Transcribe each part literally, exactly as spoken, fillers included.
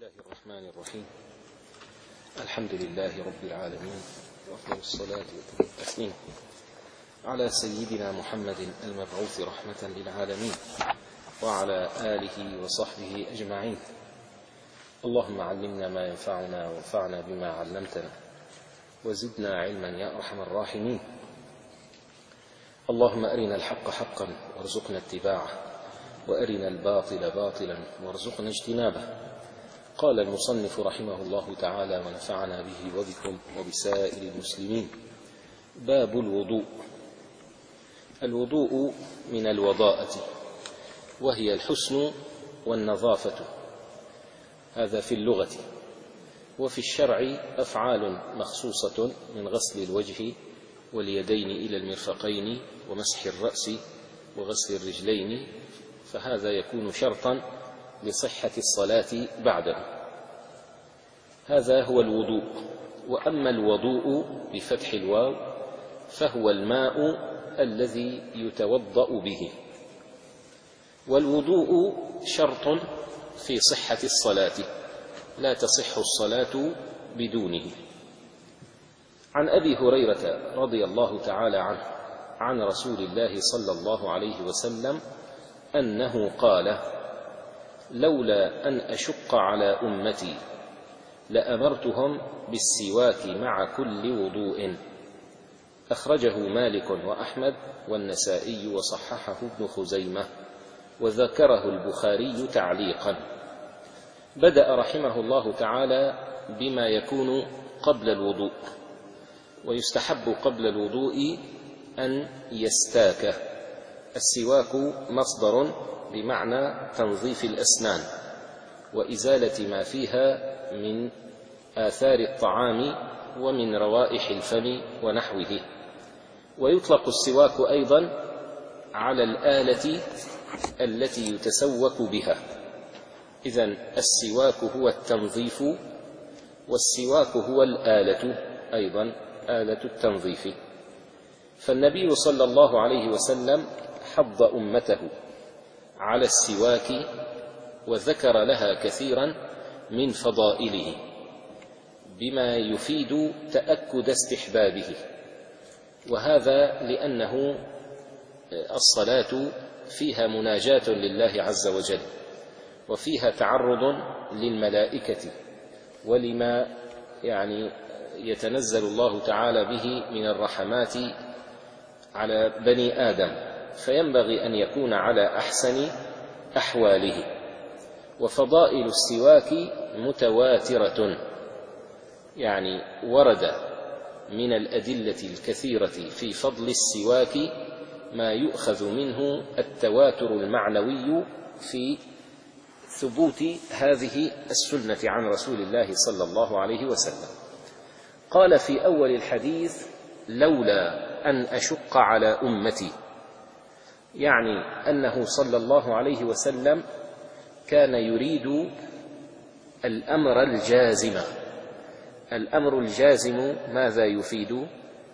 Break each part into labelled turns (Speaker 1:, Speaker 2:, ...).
Speaker 1: الله الرحمن الرحيم. الحمد لله رب العالمين، وأفضل الصلاة والتسليم على سيدنا محمد المبعوث رحمة للعالمين وعلى آله وصحبه أجمعين. اللهم علمنا ما ينفعنا وانفعنا بما علمتنا وزدنا علما يا أرحم الراحمين. اللهم أرنا الحق حقا وارزقنا اتباعه، وأرنا الباطل باطلا وارزقنا اجتنابه. قال المصنف رحمه الله تعالى ونفعنا به وبكم وبسائر المسلمين: باب الوضوء. الوضوء من الوضاءة، وهي الحسن والنظافة، هذا في اللغة. وفي الشرع أفعال مخصوصة من غسل الوجه واليدين إلى المرفقين ومسح الرأس وغسل الرجلين، فهذا يكون شرطا لصحة الصلاة بعده. هذا هو الوضوء. وأما الوضوء بفتح الواو فهو الماء الذي يتوضأ به، والوضوء شرط في صحة الصلاة، لا تصح الصلاة بدونه. عن أبي هريرة رضي الله تعالى عنه عن رسول الله صلى الله عليه وسلم أنه قال: لولا أن أشق على أمتي لأمرتهم بالسواك مع كل وضوء. أخرجه مالك وأحمد والنسائي وصححه ابن خزيمة، وذكره البخاري تعليقا. بدأ رحمه الله تعالى بما يكون قبل الوضوء، ويستحب قبل الوضوء أن يستاك. السواك مصدر بمعنى تنظيف الأسنان وإزالة ما فيها من آثار الطعام ومن روائح الفم ونحوه. ويطلق السواك أيضا على الآلة التي يتسوك بها. إذن السواك هو التنظيف، والسواك هو الآلة أيضا، آلة التنظيف. فالنبي صلى الله عليه وسلم حض أمته على السواك وذكر لها كثيرا من فضائله بما يفيد تأكد استحبابه، وهذا لأنه الصلاة فيها مناجاة لله عز وجل، وفيها تعرض للملائكة ولما يعني يتنزل الله تعالى به من الرحمات على بني آدم، فينبغي أن يكون على أحسن أحواله. وفضائل السواك متواترة، يعني ورد من الأدلة الكثيرة في فضل السواك ما يؤخذ منه التواتر المعنوي في ثبوت هذه السنة عن رسول الله صلى الله عليه وسلم. قال في أول الحديث: لولا أن أشق على أمتي، يعني أنه صلى الله عليه وسلم كان يريد الأمر الجازم. الأمر الجازم ماذا يفيد؟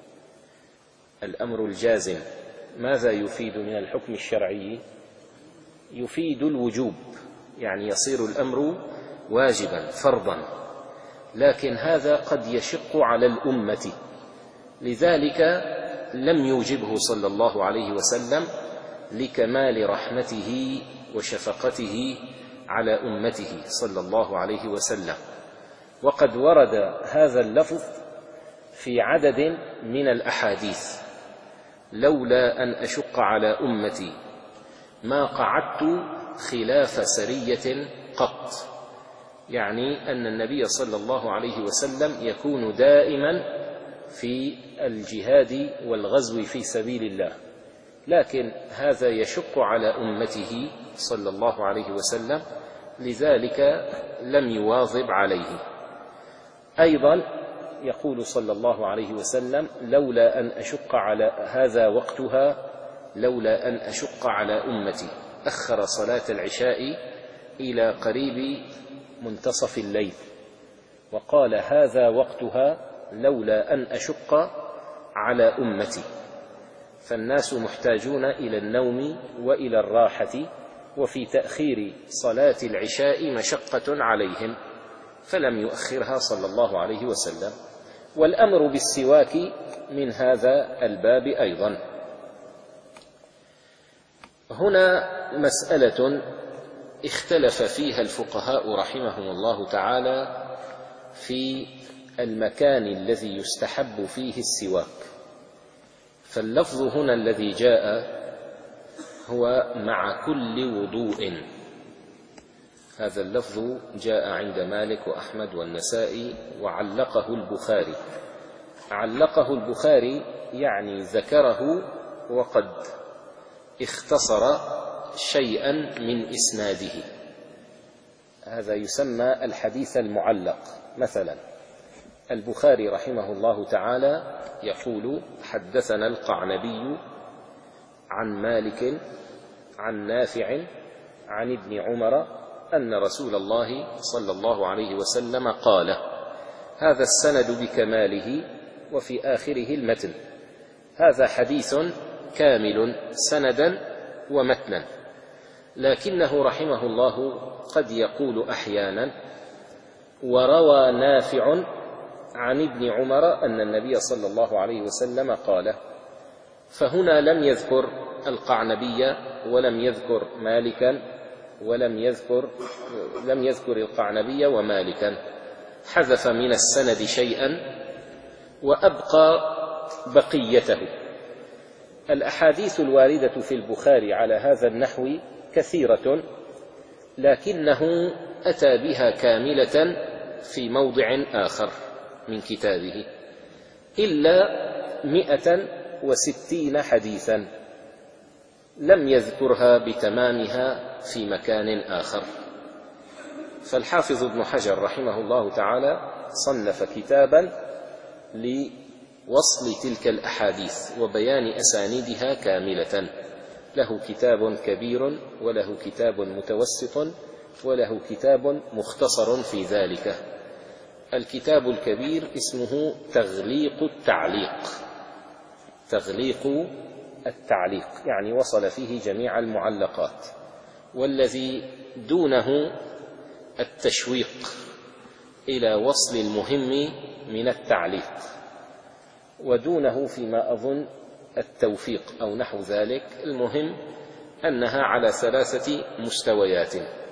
Speaker 1: الأمر الجازم ماذا يفيد من الحكم الشرعي؟ يفيد الوجوب، يعني يصير الأمر واجبا فرضا، لكن هذا قد يشق على الأمة، لذلك لم يوجبه صلى الله عليه وسلم لكمال رحمته وشفقته على أمته صلى الله عليه وسلم. وقد ورد هذا اللفظ في عدد من الأحاديث: لولا أن أشق على أمتي ما قعدت خلاف سرية قط، يعني أن النبي صلى الله عليه وسلم يكون دائما في الجهاد والغزو في سبيل الله، لكن هذا يشق على أمته صلى الله عليه وسلم، لذلك لم يواظب عليه. أيضا يقول صلى الله عليه وسلم: لولا أن أشق على هذا وقتها، لولا أن أشق على أمتي. أخر صلاة العشاء إلى قريب منتصف الليل، وقال: هذا وقتها لولا أن أشق على أمتي. فالناس محتاجون إلى النوم وإلى الراحة، وفي تأخير صلاة العشاء مشقة عليهم، فلم يؤخرها صلى الله عليه وسلم. والأمر بالسواك من هذا الباب أيضا. هنا مسألة اختلف فيها الفقهاء رحمهم الله تعالى في المكان الذي يستحب فيه السواك. فاللفظ هنا الذي جاء هو مع كل وضوء. هذا اللفظ جاء عند مالك وأحمد والنسائي وعلقه البخاري. علقه البخاري يعني ذكره وقد اختصر شيئا من إسناده. هذا يسمى الحديث المعلق. مثلا البخاري رحمه الله تعالى يقول: حدثنا القعنبي عن مالك عن نافع عن ابن عمر أن رسول الله صلى الله عليه وسلم قال. هذا السند بكماله وفي آخره المتن. هذا حديث كامل سندا ومتنا، لكنه رحمه الله قد يقول أحيانا: وروى نافع عن ابن عمر أن النبي صلى الله عليه وسلم قال. فهنا لم يذكر القعنبي ولم يذكر مالكا ولم يذكر لم يذكر القعنبي ومالكا، حذف من السند شيئا وأبقى بقيته. الأحاديث الواردة في البخاري على هذا النحو كثيرة، لكنه أتى بها كاملة في موضع آخر من كتابه، إلا مئة وستين حديثا لم يذكرها بتمامها في مكان آخر. فالحافظ ابن حجر رحمه الله تعالى صنف كتابا لوصل تلك الأحاديث وبيان أسانيدها كاملة. له كتاب كبير وله كتاب متوسط وله كتاب مختصر في ذلك. الكتاب الكبير اسمه تغليق التعليق. تغليق التعليق يعني وصل فيه جميع المعلقات. والذي دونه التشويق إلى وصل المهم من التعليق، ودونه فيما أظن التوفيق أو نحو ذلك. المهم أنها على ثلاثة مستويات.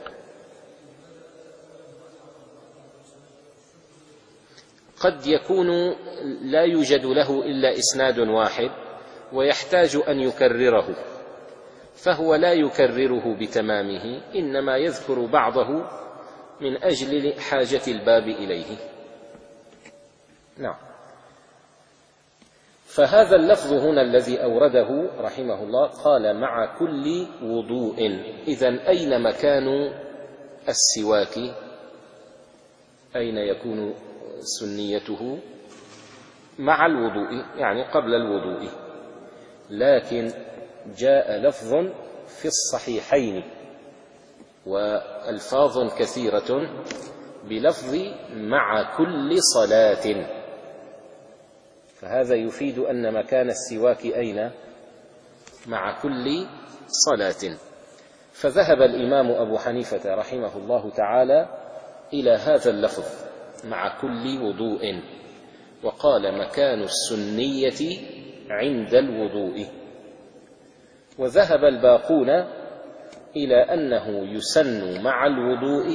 Speaker 1: قد يكون لا يوجد له إلا إسناد واحد ويحتاج أن يكرره، فهو لا يكرره بتمامه، إنما يذكر بعضه من أجل حاجة الباب إليه. نعم. فهذا اللفظ هنا الذي أورده رحمه الله قال: مع كل وضوء. إذن أين مكان السواك؟ أين يكون سنيته؟ مع الوضوء، يعني قبل الوضوء. لكن جاء لفظ في الصحيحين وألفاظ كثيرة بلفظ مع كل صلاة، فهذا يفيد أن مكان السواك أين؟ مع كل صلاة. فذهب الإمام أبو حنيفة رحمه الله تعالى إلى هذا اللفظ مع كل وضوء، وقال: مكان السنية عند الوضوء. وذهب الباقون إلى أنه يسن مع الوضوء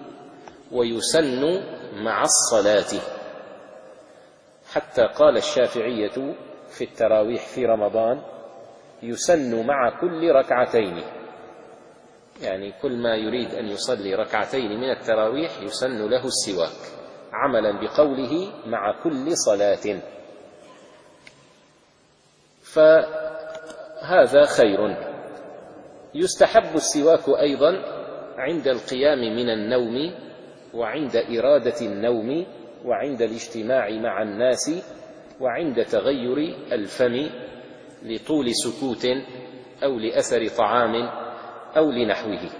Speaker 1: ويسن مع الصلاة، حتى قال الشافعية في التراويح في رمضان: يسن مع كل ركعتين، يعني كل ما يريد أن يصلي ركعتين من التراويح يسن له السواك، عملا بقوله مع كل صلاة. فهذا خير. يستحب السواك أيضا عند القيام من النوم وعند إرادة النوم وعند الاجتماع مع الناس وعند تغير الفم لطول سكوت أو لأثر طعام أو لنحوه.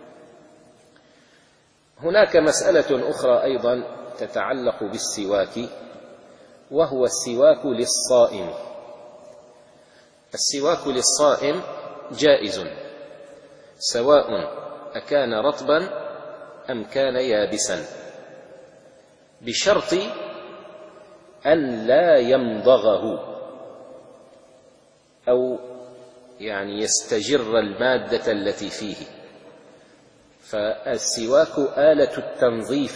Speaker 1: هناك مسألة أخرى أيضا تتعلق بالسواك، وهو السواك للصائم. السواك للصائم جائز، سواء أكان رطبا أم كان يابسا. بشرط أن لا يمضغه أو يعني يستجر المادة التي فيه. فالسواك آلة التنظيف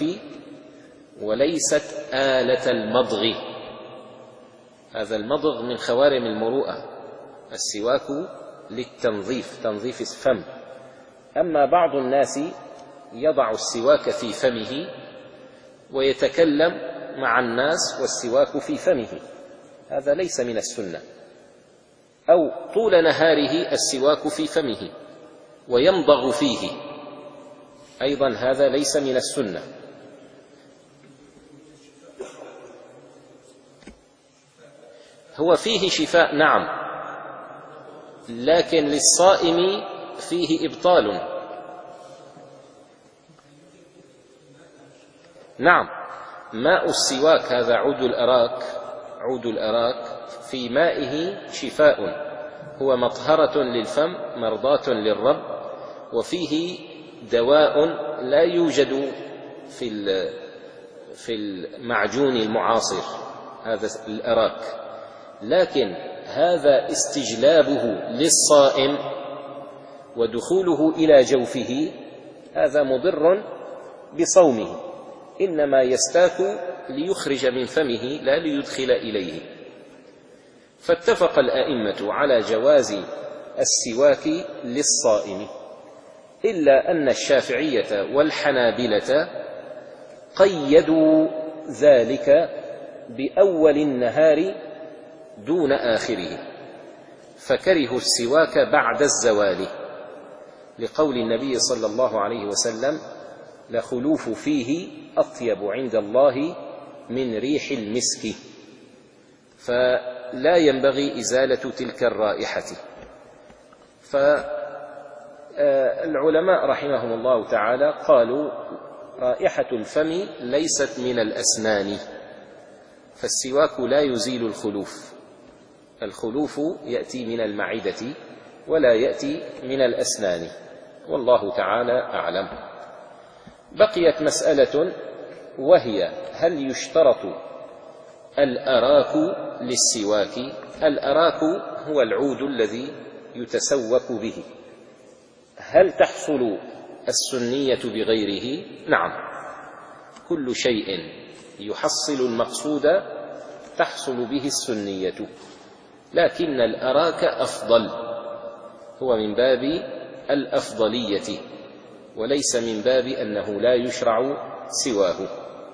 Speaker 1: وليست آلة المضغ. هذا المضغ من خوارم المروءة، السواك للتنظيف، تنظيف الفم. أما بعض الناس يضع السواك في فمه ويتكلم مع الناس والسواك في فمه، هذا ليس من السنة. أو طول نهاره السواك في فمه ويمضغ فيه، أيضا هذا ليس من السنة. هو فيه شفاء نعم، لكن للصائم فيه إبطال. نعم، ماء السواك هذا عود الأراك، عود الأراك في مائه شفاء، هو مطهرة للفم مرضاة للرب، وفيه دواء لا يوجد في في المعجون المعاصر هذا الأراك، لكن هذا استجلابه للصائم ودخوله إلى جوفه هذا مضر بصومه، إنما يستاك ليخرج من فمه لا ليدخل إليه. فاتفق الأئمة على جواز السواك للصائم، إلا أن الشافعية والحنابلة قيدوا ذلك بأول النهار دون آخره، فكرهوا السواك بعد الزوال، لقول النبي صلى الله عليه وسلم: لخلوف فيه أطيب عند الله من ريح المسك. فلا ينبغي إزالة تلك الرائحة. فالعلماء رحمهم الله تعالى قالوا: رائحة الفم ليست من الأسنان، فالسواك لا يزيل الخلوف، الخلوف يأتي من المعدة ولا يأتي من الأسنان، والله تعالى أعلم. بقيت مسألة، وهي: هل يشترط الأراك للسواك؟ الأراك هو العود الذي يتسوك به. هل تحصل السنية بغيره؟ نعم، كل شيء يحصل المقصود تحصل به السنية، لكن الأراك أفضل، هو من باب الأفضلية وليس من باب أنه لا يشرع سواه.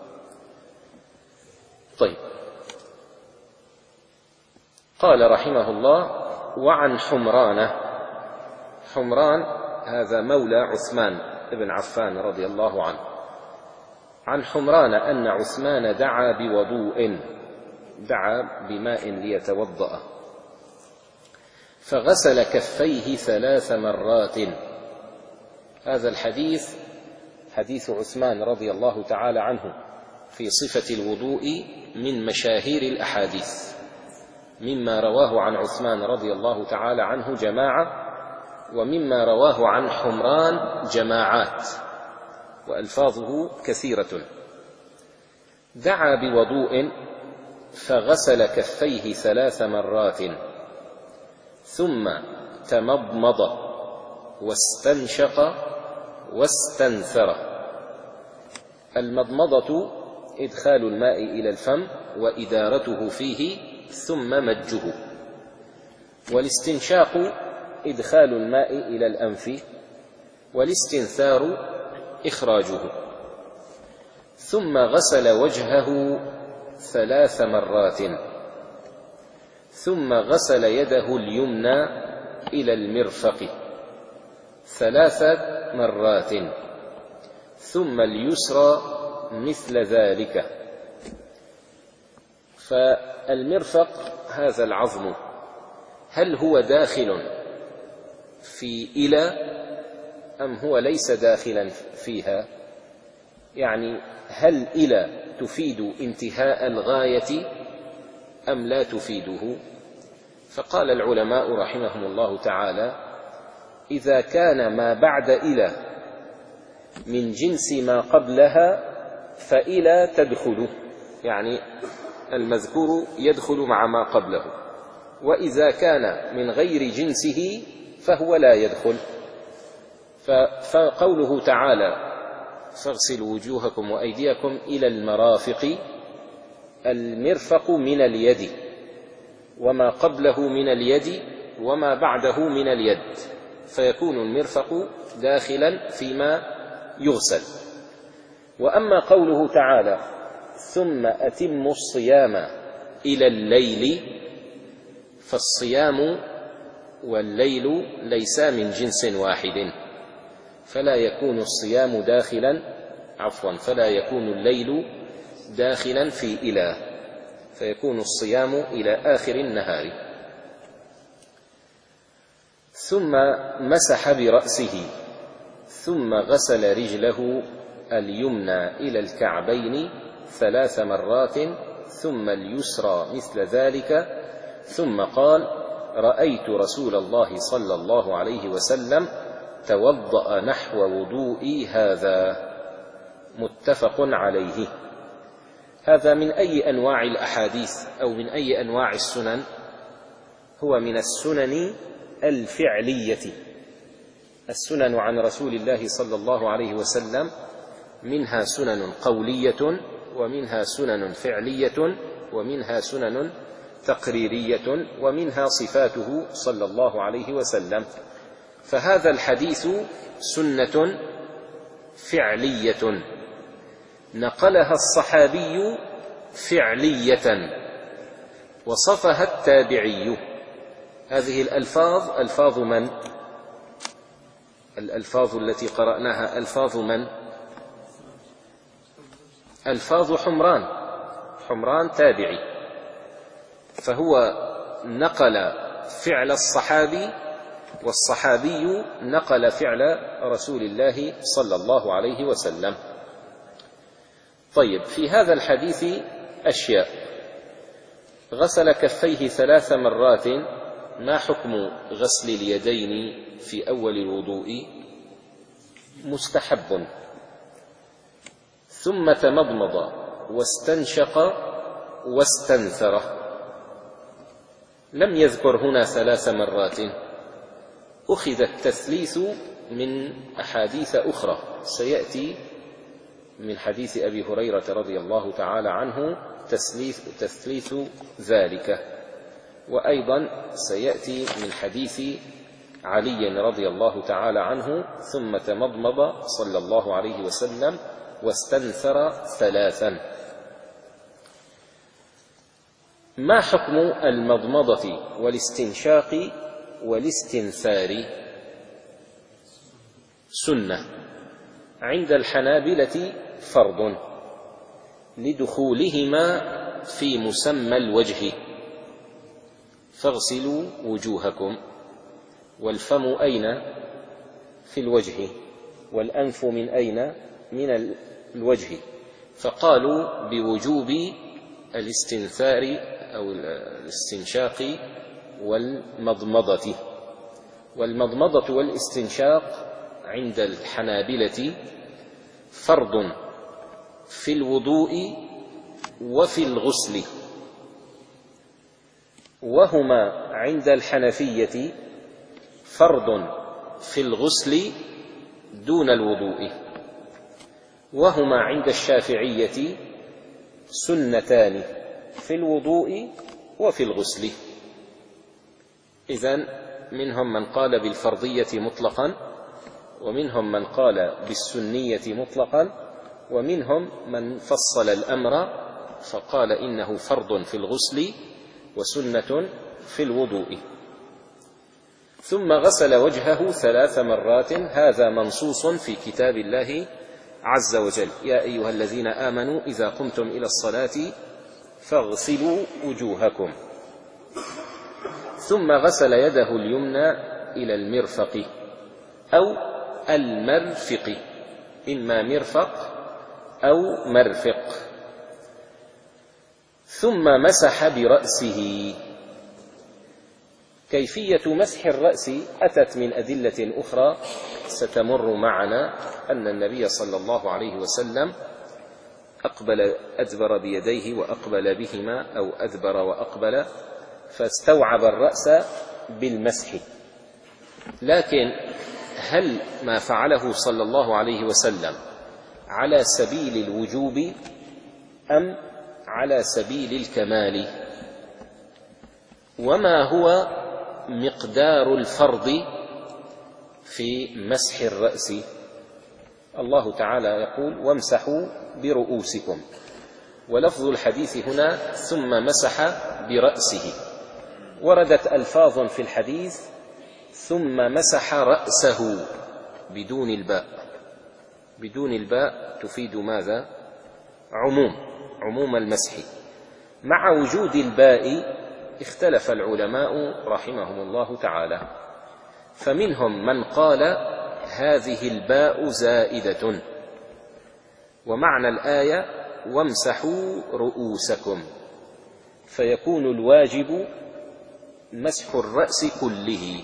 Speaker 1: طيب، قال رحمه الله: وعن حمران. حمران هذا مولى عثمان بن عفان رضي الله عنه. عن حمران أن عثمان دعا بوضوء، دعا بماء ليتوضأ، فغسل كفيه ثلاث مرات. هذا الحديث حديث عثمان رضي الله تعالى عنه في صفة الوضوء من مشاهير الأحاديث، مما رواه عن عثمان رضي الله تعالى عنه جماعة، ومما رواه عن حمران جماعات، وألفاظه كثيرة. دعا بوضوء فغسل كفيه ثلاث مرات، ثم تمضمض واستنشق واستنثر. المضمضة إدخال الماء إلى الفم وإدارته فيه ثم مجه، والاستنشاق إدخال الماء إلى الأنف، والاستنثار إخراجه. ثم غسل وجهه ثلاث مرات، ثم غسل يده اليمنى إلى المرفق ثلاث مرات، ثم اليسرى مثل ذلك. فالمرفق هذا العظم، هل هو داخل في إلى أم هو ليس داخلا فيها؟ يعني هل إلى تفيد انتهاء الغاية أم لا تفيده؟ فقال العلماء رحمهم الله تعالى: إذا كان ما بعد إلى من جنس ما قبلها فإلى تدخل، يعني المذكور يدخل مع ما قبله، وإذا كان من غير جنسه فهو لا يدخل. فقوله تعالى فاغسلوا وجوهكم وأيديكم إلى المرافق، المرفق من اليد، وما قبله من اليد وما بعده من اليد، فيكون المرفق داخلا فيما يغسل. وأما قوله تعالى ثم أتموا الصيام إلى الليل، فالصيام والليل ليسا من جنس واحد، فلا يكون الصيام داخلا عفوا فلا يكون الليل داخلا في إلى، فيكون الصيام إلى آخر النهار. ثم مسح برأسه ثم غسل رجله اليمنى إلى الكعبين ثلاث مرات ثم اليسرى مثل ذلك، ثم قال رأيت رسول الله صلى الله عليه وسلم توضأ نحو وضوئي هذا، متفق عليه. هذا من أي أنواع الأحاديث أو من أي أنواع السنن؟ هو من السنن الفعلية. السنن عن رسول الله صلى الله عليه وسلم منها سنن قولية ومنها سنن فعلية ومنها سنن تقريرية ومنها صفاته صلى الله عليه وسلم. فهذا الحديث سنة فعلية نقلها الصحابي فعلية وصفها التابعي. هذه الألفاظ ألفاظ من؟ الألفاظ التي قرأناها ألفاظ من؟ ألفاظ حمران، حمران تابعي، فهو نقل فعل الصحابي والصحابي نقل فعل رسول الله صلى الله عليه وسلم. طيب، في هذا الحديث أشياء: غسل كفيه ثلاث مرات، ما حكم غسل اليدين في أول الوضوء؟ مستحب. ثم تمضمض واستنشق واستنثر، لم يذكر هنا ثلاث مرات، أخذ التثليث من أحاديث أخرى سيأتي من حديث أبي هريرة رضي الله تعالى عنه تثليث, تثليث ذلك، وأيضا سيأتي من حديث علي رضي الله تعالى عنه ثم تمضمض صلى الله عليه وسلم واستنثر ثلاثا. ما حكم المضمضة والاستنشاق والاستنثار؟ سنة، عند الحنابلة فرض لدخولهما في مسمى الوجه، فاغسلوا وجوهكم. والفم أين؟ في الوجه، والأنف من أين؟ من الوجه، فقالوا بوجوب الاستنثار أو الاستنشاق والمضمضة. والمضمضة والاستنشاق عند الحنابلة فرض في الوضوء وفي الغسل، وهما عند الحنفية فرض في الغسل دون الوضوء، وهما عند الشافعية سنتان في الوضوء وفي الغسل. إذن منهم من قال بالفرضية مطلقا، ومنهم من قال بالسنية مطلقا، ومنهم من فصل الأمر فقال إنه فرض في الغسل وسنة في الوضوء. ثم غسل وجهه ثلاث مرات، هذا منصوص في كتاب الله عز وجل: يا أيها الذين آمنوا إذا قمتم إلى الصلاة فاغسلوا وجوهكم. ثم غسل يده اليمنى إلى المرفق أو المرفق، إما مرفق أو مرفق. ثم مسح برأسه. كيفية مسح الرأس أتت من أدلة أخرى ستمر معنا، أن النبي صلى الله عليه وسلم أقبل أدبر بيديه وأقبل بهما أو أدبر وأقبل، فاستوعب الرأس بالمسح. لكن هل ما فعله صلى الله عليه وسلم على سبيل الوجوب أم على سبيل الكمال؟ وما هو مقدار الفرض في مسح الرأس؟ الله تعالى يقول: وامسحوا برؤوسكم، ولفظ الحديث هنا ثم مسح برأسه. وردت ألفاظ في الحديث ثم مسح رأسه بدون الباء. بدون الباء تفيد ماذا؟ عموم، عموم المسح. مع وجود الباء اختلف العلماء رحمهم الله تعالى، فمنهم من قال هذه الباء زائدة، ومعنى الآية وامسحوا رؤوسكم، فيكون الواجب مسح الرأس كله.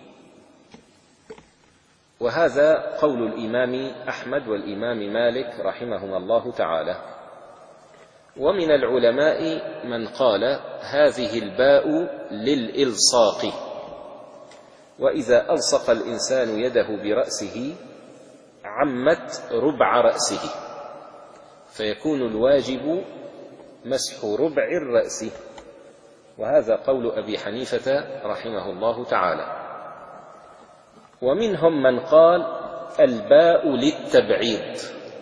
Speaker 1: وهذا قول الإمام أحمد والإمام مالك رحمهما الله تعالى. ومن العلماء من قال هذه الباء للإلصاق، وإذا ألصق الإنسان يده برأسه عمت ربع رأسه، فيكون الواجب مسح ربع الرأس. وهذا قول أبي حنيفة رحمه الله تعالى. ومنهم من قال الباء للتبعيض،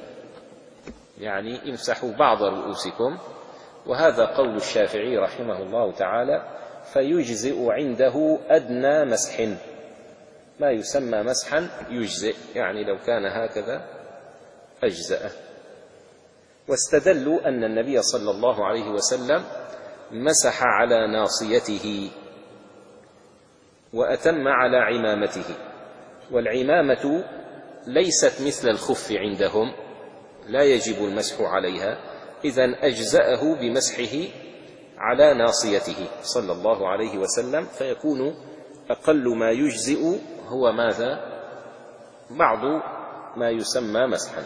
Speaker 1: يعني امسحوا بعض رؤوسكم، وهذا قول الشافعي رحمه الله تعالى، فيجزئ عنده أدنى مسح، ما يسمى مسحا يجزئ، يعني لو كان هكذا أجزأه. واستدلوا أن النبي صلى الله عليه وسلم مسح على ناصيته وأتم على عمامته، والعمامة ليست مثل الخف عندهم، لا يجب المسح عليها، إذن أجزأه بمسحه على ناصيته صلى الله عليه وسلم، فيكون أقل ما يجزئ هو ماذا؟ بعض ما يسمى مسحا.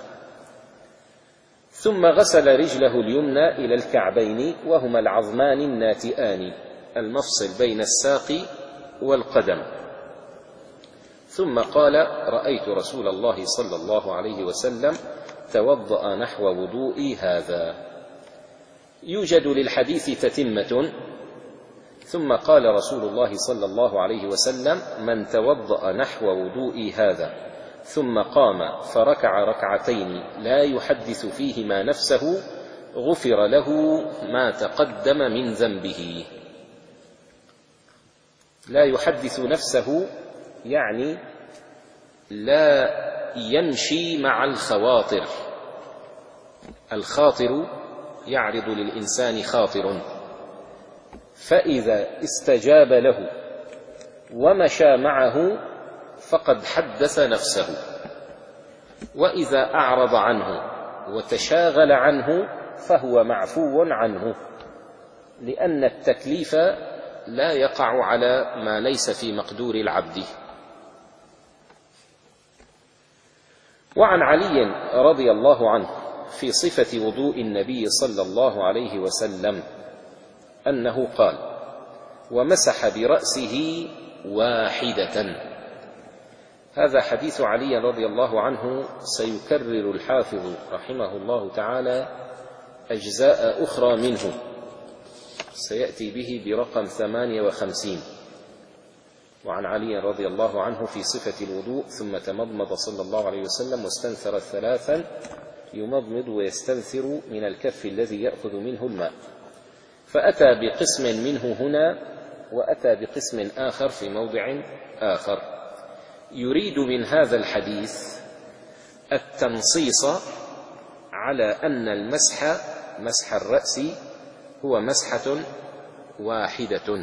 Speaker 1: ثم غسل رجله اليمنى إلى الكعبين، وهما العظمان الناتئان المفصل بين الساق والقدم. ثم قال: رأيت رسول الله صلى الله عليه وسلم توضأ نحو وضوئي هذا. يوجد للحديث تتمة: ثم قال رسول الله صلى الله عليه وسلم: من توضأ نحو وضوئي هذا ثم قام فركع ركعتين لا يحدث فيهما نفسه غفر له ما تقدم من ذنبه. لا يحدث نفسه يعني لا يمشي مع الخواطر. الخاطر يعرض للإنسان خاطر، فإذا استجاب له ومشى معه فقد حدث نفسه، وإذا أعرض عنه وتشاغل عنه فهو معفو عنه، لأن التكليف لا يقع على ما ليس في مقدور العبد. وعن علي رضي الله عنه في صفة وضوء النبي صلى الله عليه وسلم أنه قال: ومسح برأسه واحدة. هذا حديث علي رضي الله عنه سيكرر الحافظ رحمه الله تعالى أجزاء أخرى منه، سيأتي به برقم ثمانية وخمسين. وعن علي رضي الله عنه في صفة الوضوء: ثم تمضمض صلى الله عليه وسلم واستنثر ثلاثا، يمضمض ويستنثر من الكف الذي يأخذ منه الماء. فأتى بقسم منه هنا وأتى بقسم آخر في موضع آخر. يريد من هذا الحديث التنصيص على أن المسح مسح الرأس هو مسحة واحدة.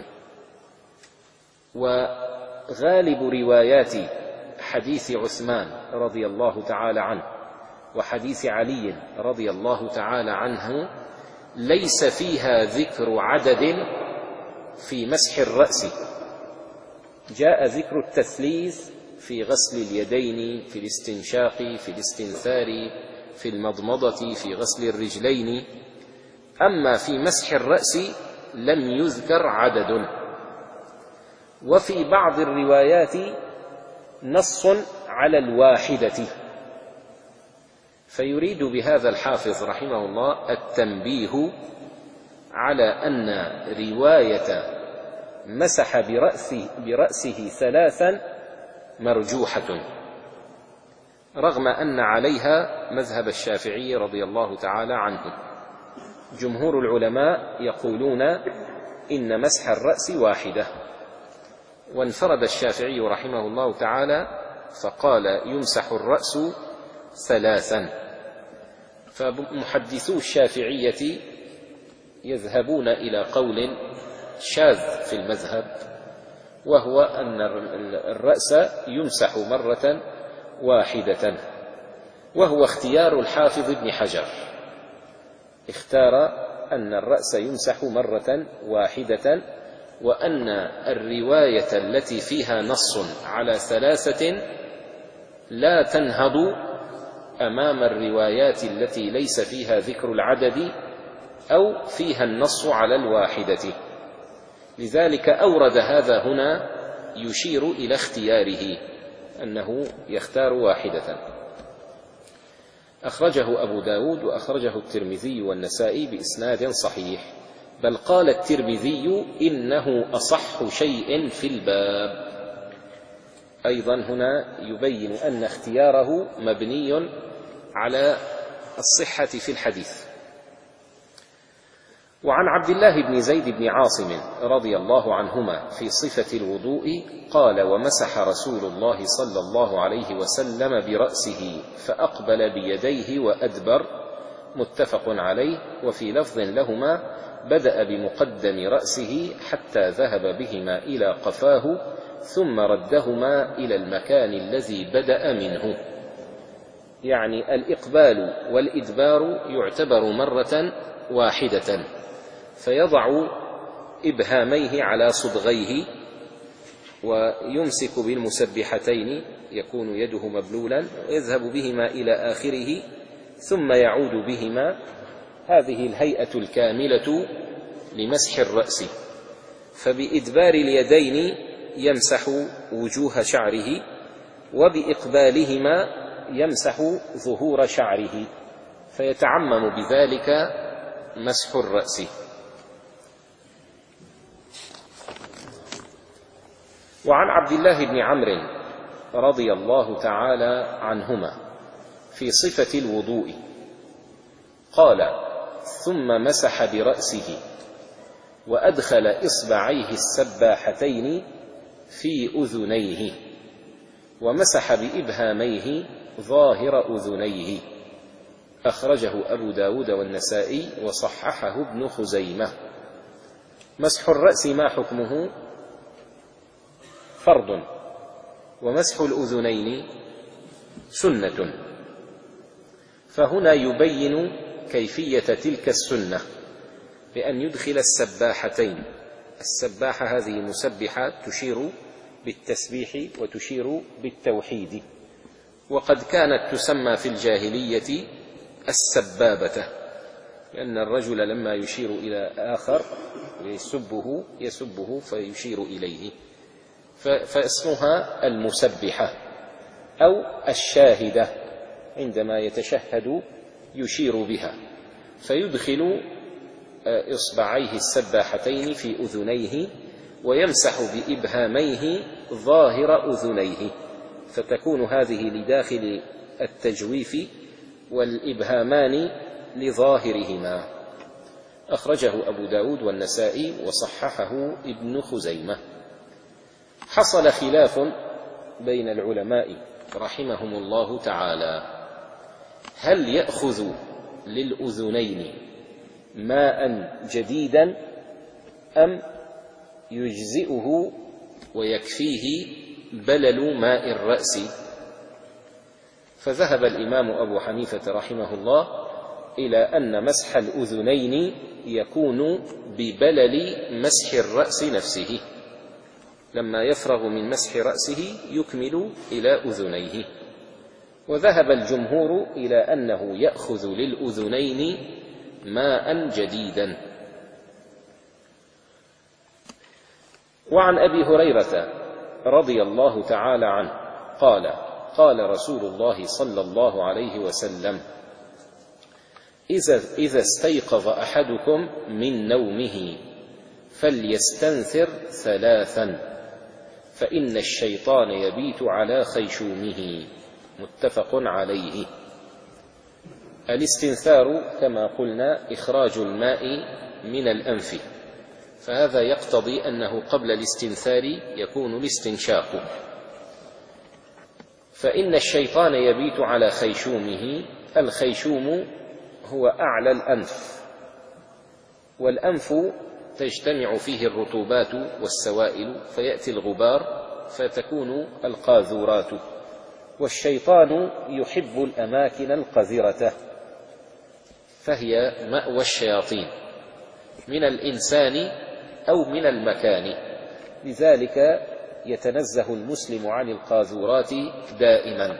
Speaker 1: وغالب روايات حديث عثمان رضي الله تعالى عنه وحديث علي رضي الله تعالى عنه ليس فيها ذكر عدد في مسح الرأس. جاء ذكر التثليث في غسل اليدين، في الاستنشاق، في الاستنثار، في المضمضة، في غسل الرجلين. أما في مسح الرأس لم يذكر عدد. وفي بعض الروايات نص على الواحدة، فيريد بهذا الحافظ رحمه الله التنبيه على أن رواية مسح برأسه, برأسه ثلاثا مرجوحة، رغم أن عليها مذهب الشافعي رضي الله تعالى عنه. جمهور العلماء يقولون إن مسح الرأس واحدة، وانفرد الشافعي رحمه الله تعالى فقال يمسح الرأس ثلاثا. فمحدثو الشافعية يذهبون إلى قول شاذ في المذهب، وهو أن الرأس يمسح مرة واحدة، وهو اختيار الحافظ ابن حجر، اختار أن الرأس يمسح مرة واحدة، وأن الرواية التي فيها نص على ثلاثة لا تنهض أمام الروايات التي ليس فيها ذكر العدد أو فيها النص على الواحدة. لذلك أورد هذا هنا يشير إلى اختياره، أنه يختار واحدة. أخرجه أبو داود وأخرجه الترمذي والنسائي بإسناد صحيح، بل قال الترمذي إنه أصح شيء في الباب. أيضا هنا يبين أن اختياره مبني على الصحة في الحديث. وعن عبد الله بن زيد بن عاصم رضي الله عنهما في صفة الوضوء قال: ومسح رسول الله صلى الله عليه وسلم برأسه فأقبل بيديه وأدبر، متفق عليه. وفي لفظ لهما: بدأ بمقدم رأسه حتى ذهب بهما إلى قفاه ثم ردهما إلى المكان الذي بدأ منه. يعني الإقبال والإدبار يعتبر مرة واحدة، فيضع إبهاميه على صدغيه ويمسك بالمسبحتين، يكون يده مبلولا، ويذهب بهما إلى آخره ثم يعود بهما. هذه الهيئة الكاملة لمسح الرأس. فبإدبار اليدين يمسح وجوه شعره، وبإقبالهما يمسح ظهور شعره، فيتعمم بذلك مسح الرأس. وعن عبد الله بن عمرو رضي الله تعالى عنهما في صفة الوضوء قال: ثم مسح برأسه وأدخل إصبعيه السباحتين في أذنيه ومسح بإبهاميه ظاهر أذنيه. أخرجه أبو داود والنسائي وصححه ابن خزيمة. مسح الرأس ما حكمه؟ فرض، ومسح الأذنين سنة. فهنا يبين كيفية تلك السنة بأن يدخل السباحتين. السباحة هذه مسبحة تشير بالتسبيح وتشير بالتوحيد، وقد كانت تسمى في الجاهلية السبابة، لأن الرجل لما يشير إلى آخر يسبه يسبه فيشير إليه، فاسمها المسبحة أو الشاهدة، عندما يتشهد يشير بها. فيدخل إصبعيه السباحتين في أذنيه ويمسح بإبهاميه ظاهر أذنيه، فتكون هذه لداخل التجويف والإبهامان لظاهرهما. أخرجه أبو داود والنسائي وصححه ابن خزيمة. حصل خلاف بين العلماء رحمهم الله تعالى: هل يأخذ للأذنين ماء جديدا أم يجزئه ويكفيه بلل ماء الرأس؟ فذهب الإمام أبو حنيفة رحمه الله إلى أن مسح الأذنين يكون ببلل مسح الرأس نفسه، لما يفرغ من مسح رأسه يكمل إلى أذنيه. وذهب الجمهور إلى أنه يأخذ للأذنين ماء جديدا. وعن أبي هريرة رضي الله تعالى عنه قال قال رسول الله صلى الله عليه وسلم: إذا استيقظ أحدكم من نومه فليستنثر ثلاثا فإن الشيطان يبيت على خيشومه. متفق عليه. الاستنثار كما قلنا إخراج الماء من الأنف، فهذا يقتضي أنه قبل الاستنثار يكون الاستنشاق. فإن الشيطان يبيت على خيشومه. الخيشوم هو أعلى الأنف، والأنف تجتمع فيه الرطوبات والسوائل فيأتي الغبار فتكون القاذورات، والشيطان يحب الأماكن القذرة فهي مأوى الشياطين من الإنسان أو من المكان، لذلك يتنزه المسلم عن القاذورات دائما.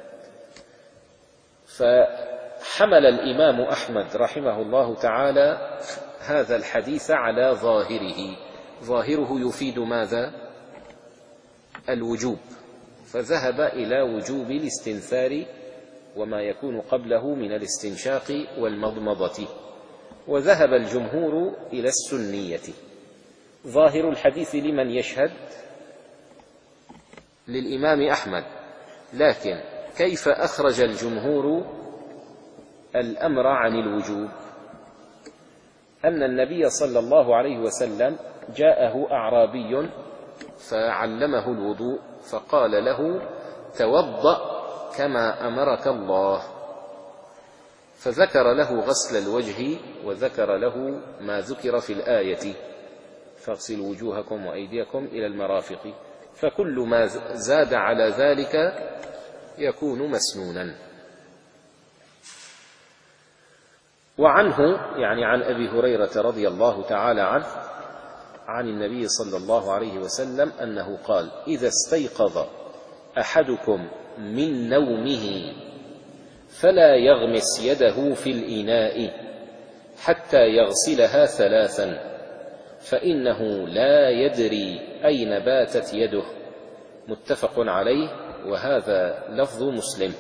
Speaker 1: فحمل الإمام أحمد رحمه الله تعالى هذا الحديث على ظاهره. ظاهره يفيد ماذا؟ الوجوب، فذهب إلى وجوب الاستنثار وما يكون قبله من الاستنشاق والمضمضة. وذهب الجمهور إلى السنية. ظاهر الحديث لمن يشهد؟ للإمام أحمد. لكن كيف أخرج الجمهور الأمر عن الوجوب؟ أن النبي صلى الله عليه وسلم جاءه أعرابي فعلمه الوضوء فقال له: توضأ كما أمرك الله، فذكر له غسل الوجه وذكر له ما ذكر في الآية: فاغسلوا وجوهكم وأيديكم إلى المرافق. فكل ما زاد على ذلك يكون مسنونا. وعنه يعني عن أبي هريرة رضي الله تعالى عنه عن النبي صلى الله عليه وسلم أنه قال: إذا استيقظ أحدكم من نومه فلا يغمس يده في الإناء حتى يغسلها ثلاثا فإنه لا يدري أين باتت يده. متفق عليه، وهذا لفظ مسلم.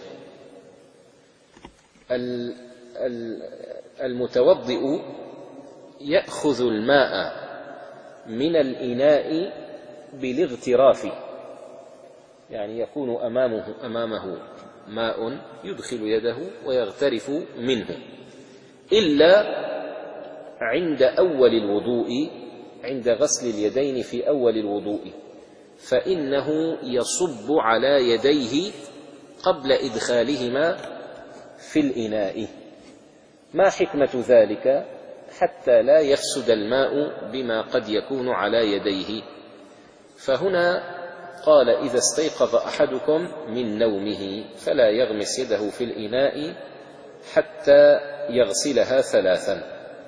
Speaker 1: المتوضئ يأخذ الماء من الإناء بالاغتراف، يعني يكون أمامه, أمامه ماء يدخل يده ويغترف منه، إلا عند أول الوضوء، عند غسل اليدين في أول الوضوء، فإنه يصب على يديه قبل إدخالهما في الإناء. ما حكمة ذلك؟ حتى لا يفسد الماء بما قد يكون على يديه. فهنا قال: إذا استيقظ أحدكم من نومه فلا يغمس يده في الإناء حتى يغسلها ثلاثا.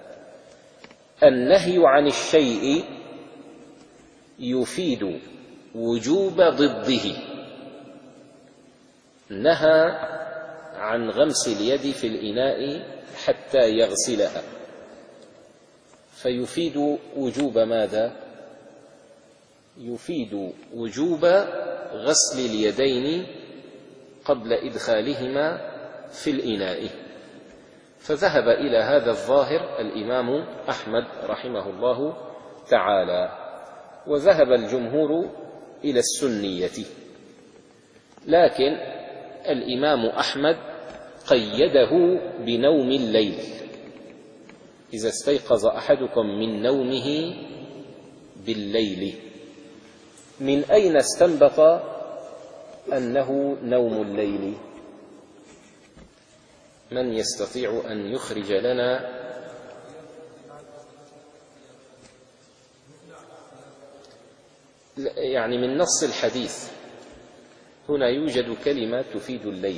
Speaker 1: النهي عن الشيء يفيد وجوب ضده. نهى عن غمس اليد في الإناء حتى يغسلها، فيفيد وجوب ماذا؟ يفيد وجوب غسل اليدين قبل إدخالهما في الإناء. فذهب إلى هذا الظاهر الإمام أحمد رحمه الله تعالى، وذهب الجمهور إلى السنية. لكن الإمام أحمد قيده بنوم الليل: إذا استيقظ أحدكم من نومه بالليل. من أين استنبط أنه نوم الليل؟ من يستطيع أن يخرج لنا؟ يعني من نص الحديث هنا يوجد كلمة تفيد الليل،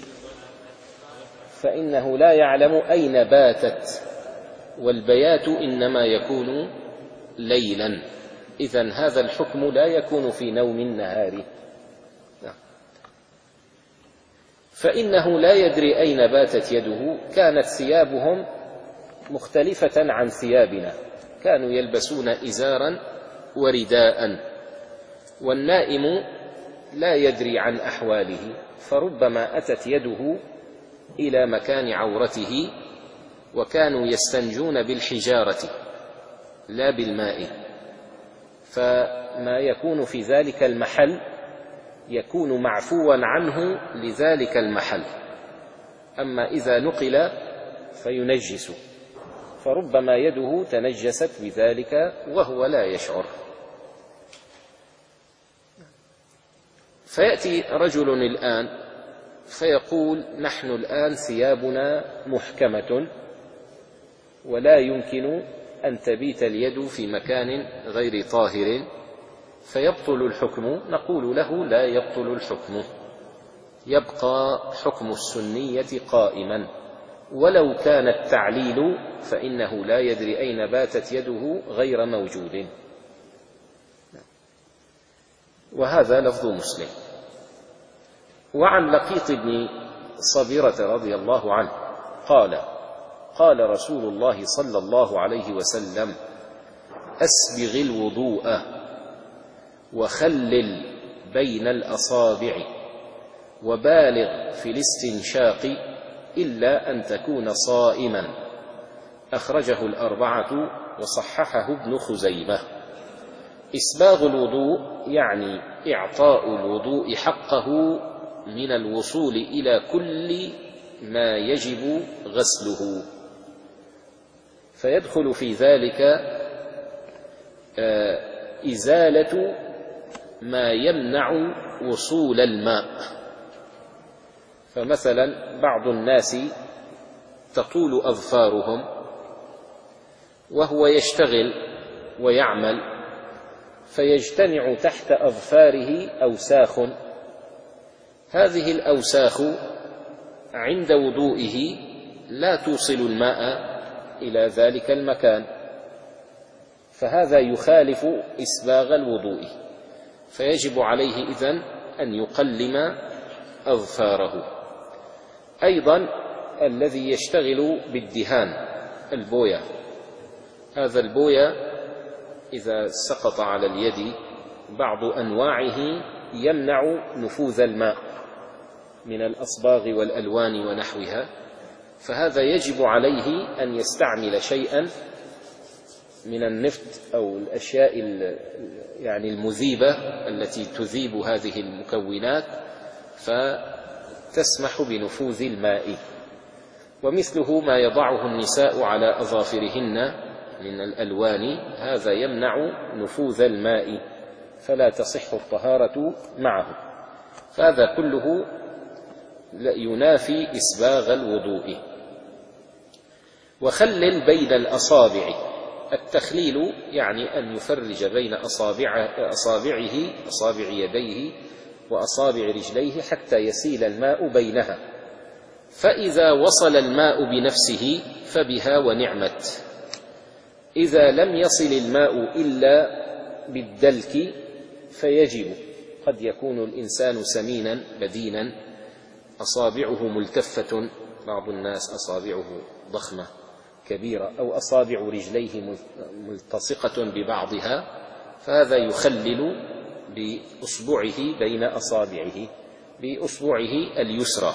Speaker 1: فإنه لا يعلم أين باتت، والبيات إنما يكون ليلا، إذن هذا الحكم لا يكون في نوم النهار. فإنه لا يدري أين باتت يده. كانت ثيابهم مختلفة عن ثيابنا، كانوا يلبسون إزارا ورداء، والنائم لا يدري عن أحواله، فربما أتت يده إلى مكان عورته، وكانوا يستنجون بالحجارة لا بالماء، فما يكون في ذلك المحل يكون معفوا عنه لذلك المحل، أما إذا نقل فينجس، فربما يده تنجست بذلك وهو لا يشعر. فيأتي رجل الآن فيقول: نحن الآن ثيابنا محكمة ولا يمكن أن تبيت اليد في مكان غير طاهر، فيبطل الحكم. نقول له: لا يبطل الحكم، يبقى حكم السنية قائما، ولو كان التعليل فإنه لا يدري أين باتت يده غير موجود. وهذا لفظ مسلم. وعن لقيط بن صبيرة رضي الله عنه قال: قال رسول الله صلى الله عليه وسلم: أسبغ الوضوء وخلل بين الأصابع وبالغ في الاستنشاق إلا أن تكون صائما. أخرجه الأربعة وصححه ابن خزيمة. إسباغ الوضوء يعني إعطاء الوضوء حقه من الوصول إلى كل ما يجب غسله، فيدخل في ذلك إزالة ما يمنع وصول الماء. فمثلا بعض الناس تطول أظفارهم وهو يشتغل ويعمل، فيجتمع تحت أظفاره أوساخ، هذه الأوساخ عند وضوئه لا توصل الماء إلى ذلك المكان، فهذا يخالف إسباغ الوضوء، فيجب عليه إذن أن يقلم أظفاره. أيضا الذي يشتغل بالدهان، البوية، هذا البوية إذا سقط على اليد بعض أنواعه يمنع نفوذ الماء من الأصباغ والألوان ونحوها، فهذا يجب عليه أن يستعمل شيئا من النفط أو الأشياء يعني المذيبة التي تذيب هذه المكونات فتسمح بنفوذ الماء. ومثله ما يضعه النساء على أظافرهن من الألوان، هذا يمنع نفوذ الماء فلا تصح الطهارة معه، فهذا كله ينافي إسباغ الوضوء. وخلل بين الأصابع، التخليل يعني أن يفرج بين أصابع أصابعه أصابع يديه وأصابع رجليه حتى يسيل الماء بينها، فإذا وصل الماء بنفسه فبها ونعمت. إذا لم يصل الماء إلا بالدلك فيجب. قد يكون الإنسان سمينا بدينا أصابعه ملتفة، بعض الناس أصابعه ضخمة كبيرة، أو أصابع رجليه ملتصقة ببعضها، فهذا يخلل بأصبعه بين أصابعه بأصبعه اليسرى.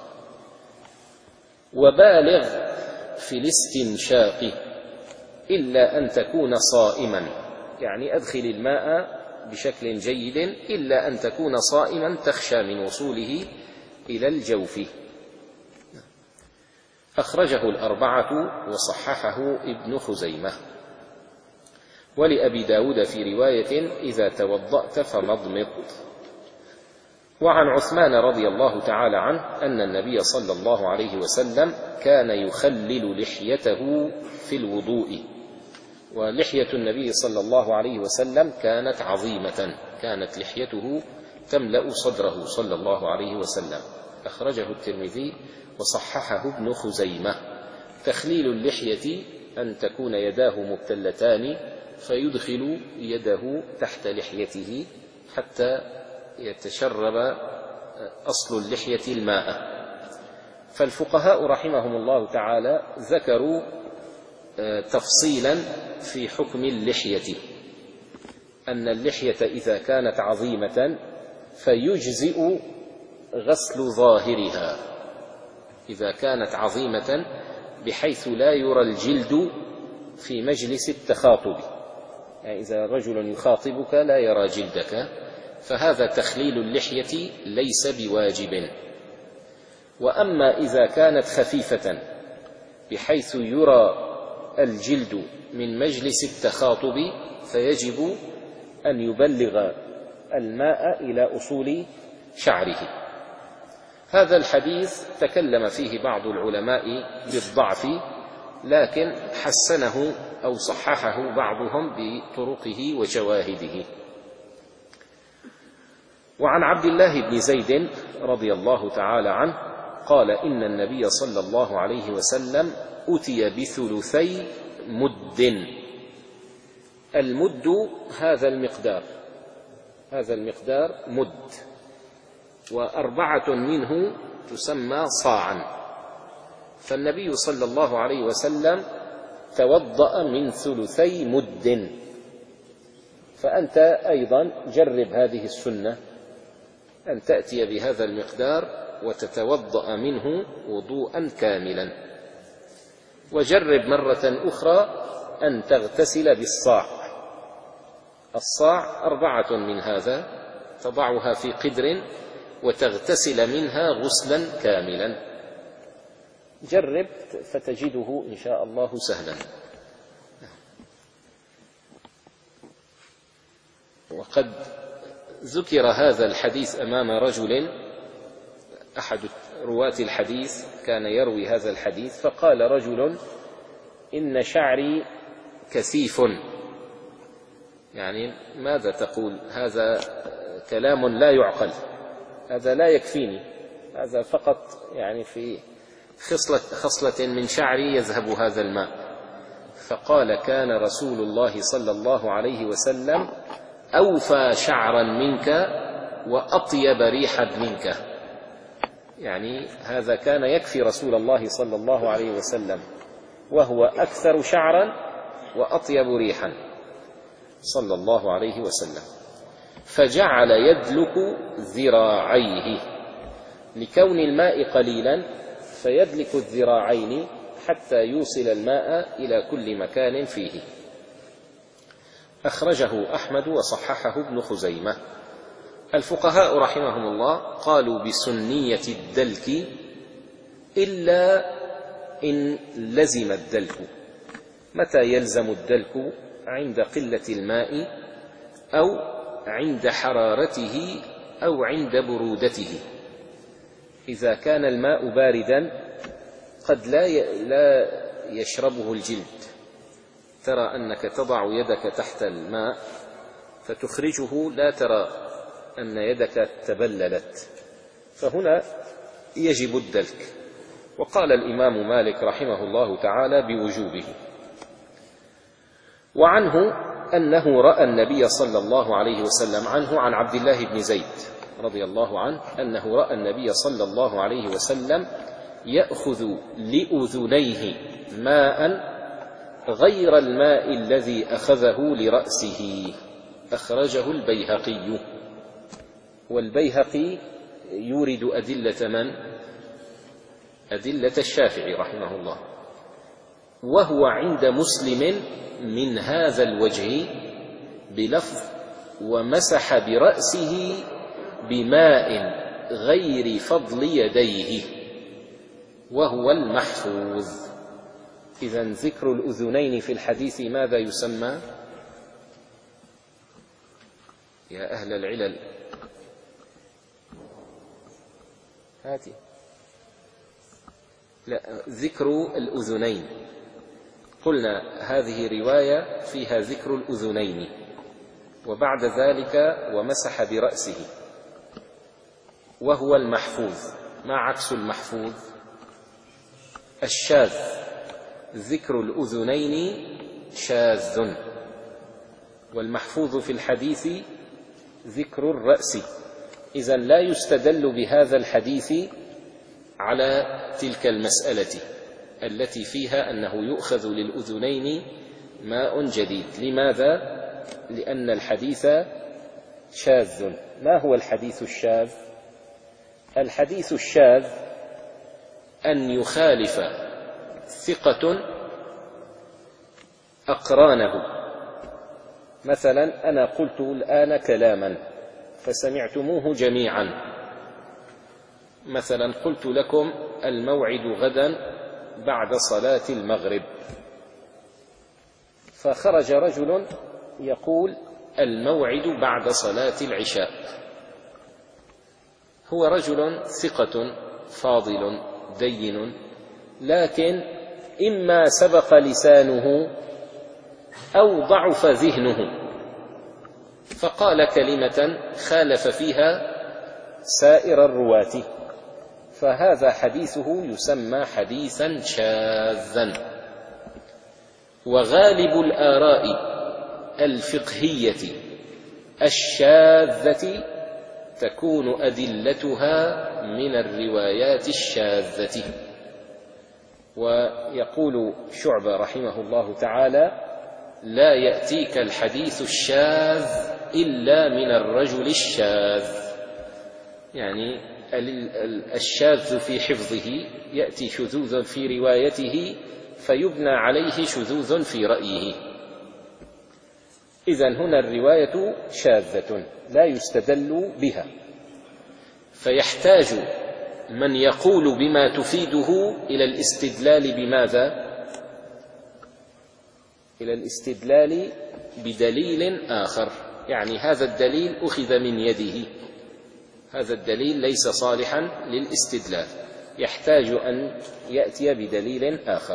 Speaker 1: وبالغ في الاستنشاق إلا أن تكون صائما، يعني أدخل الماء بشكل جيد إلا أن تكون صائما تخشى من وصوله إلى الجوف. أخرجه الأربعة وصححه ابن خزيمة. ولأبي داود في رواية: إذا توضأت فمضمض. وعن عثمان رضي الله تعالى عنه أن النبي صلى الله عليه وسلم كان يخلل لحيته في الوضوء. ولحية النبي صلى الله عليه وسلم كانت عظيمة، كانت لحيته تملأ صدره صلى الله عليه وسلم. أخرجه الترمذي وصححه ابن خزيمة. تخليل اللحية أن تكون يداه مبتلتان فيدخل يده تحت لحيته حتى يتشرب أصل اللحية الماء. فالفقهاء رحمهم الله تعالى ذكروا تفصيلا في حكم اللحية، أن اللحية إذا كانت عظيمة فيجزئ غسل ظاهرها، إذا كانت عظيمة بحيث لا يرى الجلد في مجلس التخاطب، يعني إذا رجل يخاطبك لا يرى جلدك، فهذا تخليل اللحية ليس بواجب. وأما إذا كانت خفيفة بحيث يرى الجلد من مجلس التخاطب فيجب أن يبلغ الماء إلى أصول شعره. هذا الحديث تكلم فيه بعض العلماء بالضعف، لكن حسنه أو صححه بعضهم بطرقه وشواهده. وعن عبد الله بن زيد رضي الله تعالى عنه قال إن النبي صلى الله عليه وسلم أتي بثلثي مد. المد هذا المقدار، هذا المقدار مد، وأربعة منه تسمى صاعا. فالنبي صلى الله عليه وسلم توضأ من ثلثي مد، فأنت أيضا جرب هذه السنة أن تأتي بهذا المقدار وتتوضأ منه وضوءا كاملا. وجرب مرة أخرى أن تغتسل بالصاع، الصاع أربعة من هذا، تضعها في قدر وتغتسل منها غسلا كاملا. جرب فتجده إن شاء الله سهلا. وقد ذكر هذا الحديث أمام رجل، أحد رواة الحديث كان يروي هذا الحديث، فقال رجل إن شعري كثيف. يعني ماذا تقول؟ هذا كلام لا يعقل، هذا لا يكفيني، هذا فقط يعني في خصلة, خصلة من شعري يذهب هذا الماء. فقال كان رسول الله صلى الله عليه وسلم أوفى شعرا منك وأطيب ريحا منك، يعني هذا كان يكفي رسول الله صلى الله عليه وسلم، وهو أكثر شعرا وأطيب ريحا صلى الله عليه وسلم. فجعل يدلك ذراعيه، لكون الماء قليلا فيدلك الذراعين حتى يوصل الماء إلى كل مكان فيه. أخرجه أحمد وصححه ابن خزيمة. الفقهاء رحمهم الله قالوا بسنية الدلك إلا إن لزم الدلك. متى يلزم الدلك؟ عند قلة الماء أو عند حرارته أو عند برودته. إذا كان الماء باردا قد لا يشربه الجلد، ترى أنك تضع يدك تحت الماء فتخرجه لا ترى أن يدك تبللت، فهنا يجب الدلك. وقال الإمام مالك رحمه الله تعالى بوجوبه. وعنه أنه رأى النبي صلى الله عليه وسلم، عنه عن عبد الله بن زيد رضي الله عنه أنه رأى النبي صلى الله عليه وسلم يأخذ لأذنيه ماء غير الماء الذي أخذه لرأسه. أخرجه البيهقي. والبيهقي يورد أدلة من؟ أدلة الشافعي رحمه الله، وهو عند مسلم من هذا الوجه بلفظ ومسح برأسه بماء غير فضل يديه، وهو المحفوظ. إذن ذكر الأذنين في الحديث ماذا يسمى يا أهل العلل؟ هاتي لا، ذكر الأذنين. قلنا هذه رواية فيها ذكر الأذنين، وبعد ذلك ومسح برأسه، وهو المحفوظ. ما عكس المحفوظ؟ الشاذ. ذكر الأذنين شاذ، والمحفوظ في الحديث ذكر الرأس. إذن لا يستدل بهذا الحديث على تلك المسألة التي فيها أنه يؤخذ للأذنين ماء جديد. لماذا؟ لأن الحديث شاذ. ما هو الحديث الشاذ؟ الحديث الشاذ أن يخالف ثقة أقرانه. مثلا أنا قلت الآن كلاما فسمعتموه جميعا، مثلا قلت لكم الموعد غدا بعد صلاة المغرب، فخرج رجل يقول الموعد بعد صلاة العشاء، هو رجل ثقة فاضل دين، لكن إما سبق لسانه أو ضعف ذهنه فقال كلمة خالف فيها سائر الرواة، فهذا حديثه يسمى حديثا شاذا. وغالب الآراء الفقهية الشاذة تكون أدلتها من الروايات الشاذة. ويقول شعبة رحمه الله تعالى: لا يأتيك الحديث الشاذ إلا من الرجل الشاذ، يعني الشاذ في حفظه يأتي شذوذ في روايته فيبنى عليه شذوذ في رأيه. إذن هنا الرواية شاذة لا يستدل بها، فيحتاج من يقول بما تفيده إلى الاستدلال بماذا؟ إلى الاستدلال بدليل آخر، يعني هذا الدليل أخذ من يده، هذا الدليل ليس صالحا للاستدلال، يحتاج أن يأتي بدليل آخر.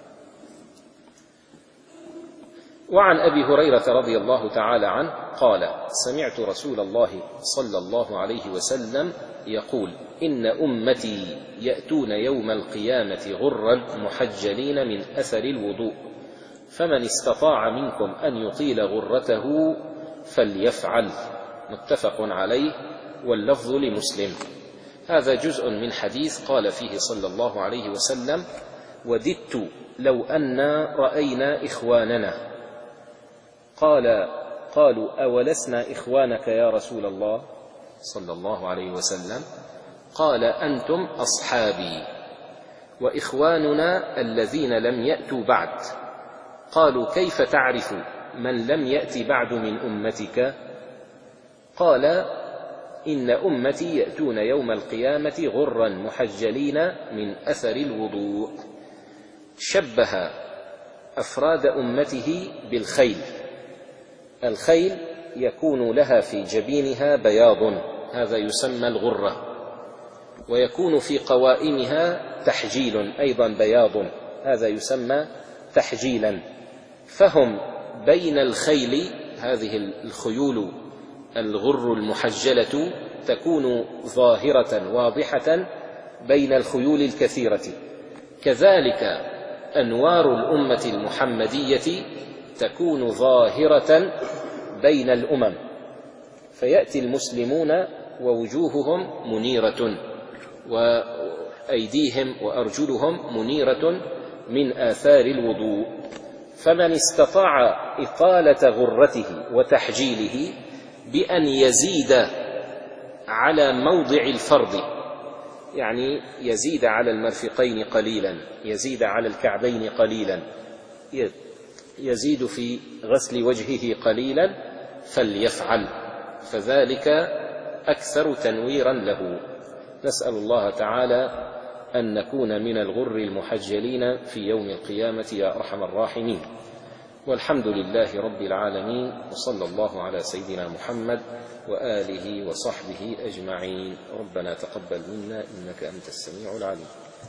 Speaker 1: وعن أبي هريرة رضي الله تعالى عنه قال: سمعت رسول الله صلى الله عليه وسلم يقول: إن أمتي يأتون يوم القيامة غرا محجلين من أثر الوضوء، فمن استطاع منكم أن يطيل غرته فليفعل. متفق عليه، واللفظ لمسلم. هذا جزء من حديث قال فيه صلى الله عليه وسلم: وددت لو أنا رأينا إخواننا. قال قالوا: أولسنا إخوانك يا رسول الله صلى الله عليه وسلم؟ قال: أنتم أصحابي وإخواننا الذين لم يأتوا بعد. قالوا: كيف تعرف من لم يأت بعد من أمتك؟ قال: إن أمتي يأتون يوم القيامة غرا محجلين من أثر الوضوء. شبه أفراد أمته بالخيل، الخيل يكون لها في جبينها بياض، هذا يسمى الغرة، ويكون في قوائمها تحجيل أيضا بياض، هذا يسمى تحجيلا. فهم بين الخيل، هذه الخيول الغر المحجلة تكون ظاهرة واضحة بين الخيول الكثيرة. كذلك أنوار الأمة المحمدية تكون ظاهرة بين الأمم، فيأتي المسلمون ووجوههم منيرة وأيديهم وأرجلهم منيرة من آثار الوضوء. فمن استطاع إطالة غرته وتحجيله بأن يزيد على موضع الفرض، يعني يزيد على المرفقين قليلا، يزيد على الكعبين قليلا، يزيد في غسل وجهه قليلا، فليفعل، فذلك أكثر تنويرا له. نسأل الله تعالى أن نكون من الغر المحجلين في يوم القيامة يا أرحم الراحمين. والحمد لله رب العالمين، وصلى الله على سيدنا محمد وآله وصحبه أجمعين. ربنا تقبل منا إنك أنت السميع العليم.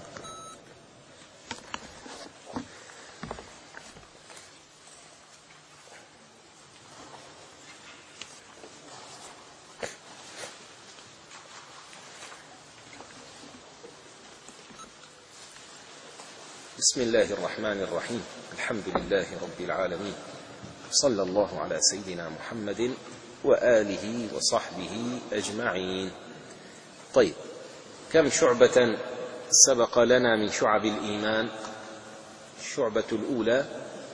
Speaker 1: بسم الله الرحمن الرحيم. الحمد لله رب العالمين، صلى الله على سيدنا محمد وآله وصحبه أجمعين. طيب، كم شعبة سبق لنا من شعب الإيمان الشعبة الأولى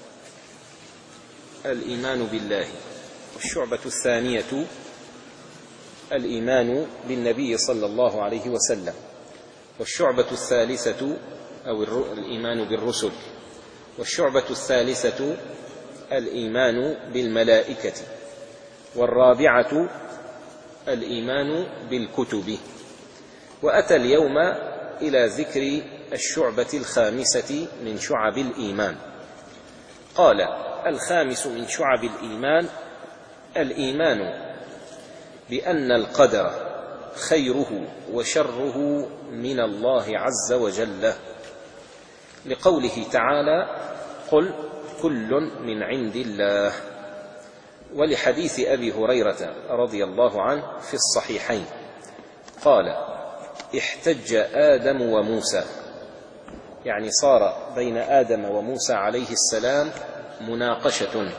Speaker 1: الإيمان بالله، والشعبة الثانية الإيمان بالنبي صلى الله عليه وسلم، والشعبة الثالثة أو الإيمان بالرسل، والشعبة الثالثة الإيمان بالملائكة، والرابعة الإيمان بالكتب. وأتى اليوم إلى ذكر الشعبة الخامسة من شعب الإيمان. قال: الخامس من شعب الإيمان الإيمان بأن القدر خيره وشره من الله عز وجل، لقوله تعالى: قل كل من عند الله، ولحديث أبي هريرة رضي الله عنه في الصحيحين قال: احتج آدم وموسى، يعني صار بين آدم وموسى عليه السلام مناقشة،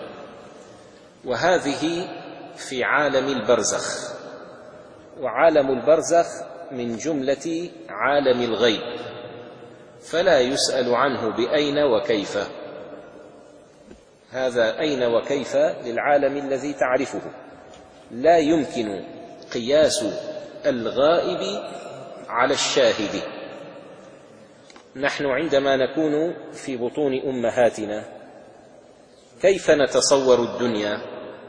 Speaker 1: وهذه في عالم البرزخ، وعالم البرزخ من جملة عالم الغيب، فلا يسأل عنه بأين وكيف. هذا أين وكيف للعالم الذي تعرفه، لا يمكن قياس الغائب على الشاهد. نحن عندما نكون في بطون أمهاتنا كيف نتصور الدنيا؟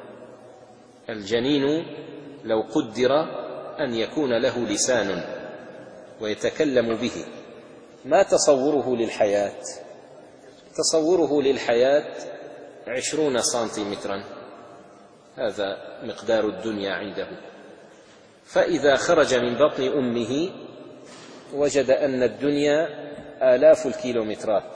Speaker 1: الجنين لو قدر أن يكون له لسان ويتكلم به، ما تصوره للحياة؟ تصوره للحياة عشرون سنتيمترا، هذا مقدار الدنيا عنده. فإذا خرج من بطن أمه وجد أن الدنيا آلاف الكيلومترات،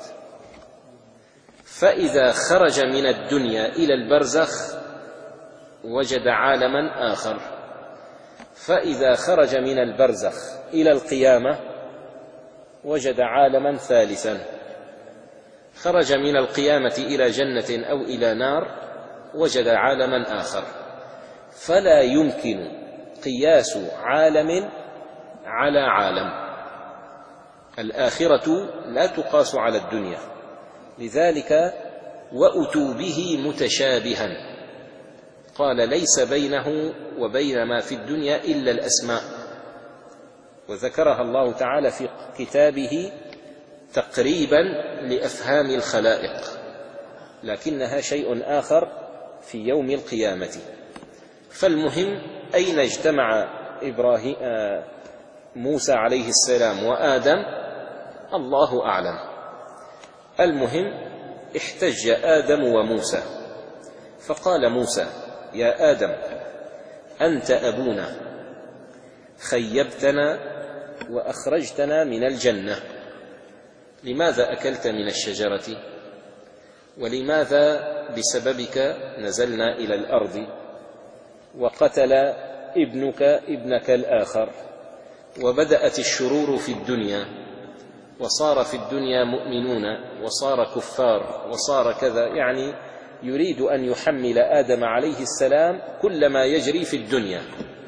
Speaker 1: فإذا خرج من الدنيا إلى البرزخ وجد عالما آخر، فإذا خرج من البرزخ إلى القيامة وجد عالما ثالثا، خرج من القيامة إلى جنة أو إلى نار وجد عالما آخر. فلا يمكن قياس عالم على عالم. الآخرة لا تقاس على الدنيا، لذلك وأتوا به متشابها. قال: ليس بينه وبين ما في الدنيا إلا الأسماء، وذكرها الله تعالى في كتابه تقريبا لأفهام الخلائق، لكنها شيء آخر في يوم القيامة. فالمهم أين اجتمع إبراهيم موسى عليه السلام وآدم؟ الله أعلم. المهم احتج آدم وموسى، فقال موسى: يا آدم، أنت أبونا، خيبتنا وأخرجتنا من الجنة، لماذا أكلت من الشجرة؟ ولماذا بسببك نزلنا إلى الأرض؟ وقتل ابنك ابنك الآخر، وبدأت الشرور في الدنيا، وصار في الدنيا مؤمنون وصار كفار وصار كذا. يعني يريد أن يحمل آدم عليه السلام كل ما يجري في الدنيا.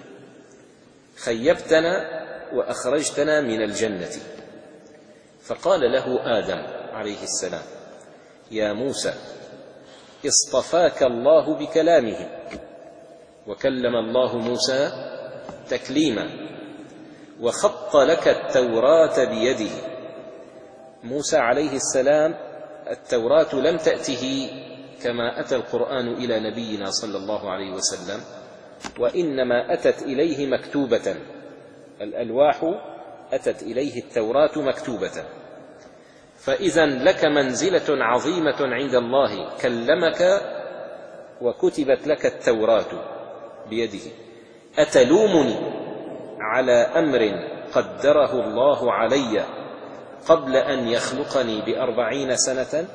Speaker 1: خيبتنا وأخرجتنا من الجنة. فقال له آدم عليه السلام: يا موسى، اصطفاك الله بكلامه، وكلم الله موسى تكليما، وخط لك التوراة بيده. موسى عليه السلام التوراة لم تأته كما أتى القرآن إلى نبينا صلى الله عليه وسلم، وإنما أتت إليه مكتوبة، الألواح أتت إليه التوراة مكتوبة. فإذا لك منزلة عظيمة عند الله، كلمك وكتبت لك التوراة بيده. أتلومني على أمر قدره الله علي قبل أن يخلقني بأربعين سنة؟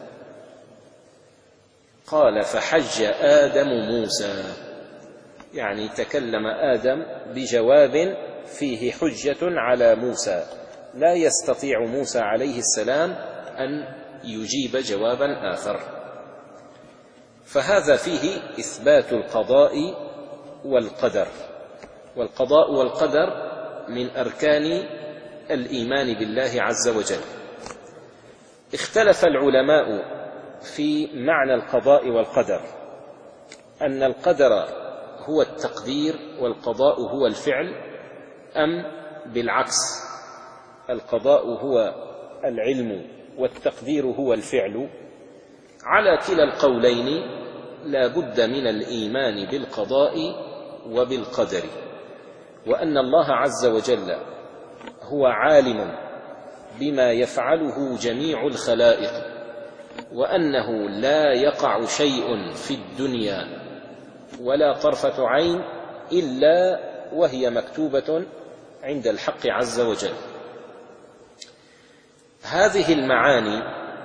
Speaker 1: قال: فحج آدم موسى، يعني تكلم آدم بجواب فيه حجة على موسى، لا يستطيع موسى عليه السلام أن يجيب جوابا آخر. فهذا فيه إثبات القضاء والقدر، والقضاء والقدر من أركان الإيمان بالله عز وجل. اختلف العلماء في معنى القضاء والقدر، أن القدر هو التقدير والقضاء هو الفعل، أم بالعكس القضاء هو العلم والتقدير هو الفعل. على كلا القولين لا بد من الإيمان بالقضاء وبالقدر، وأن الله عز وجل هو عالم بما يفعله جميع الخلائق، وأنه لا يقع شيء في الدنيا ولا طرفة عين إلا وهي مكتوبة عند الحق عز وجل. هذه المعاني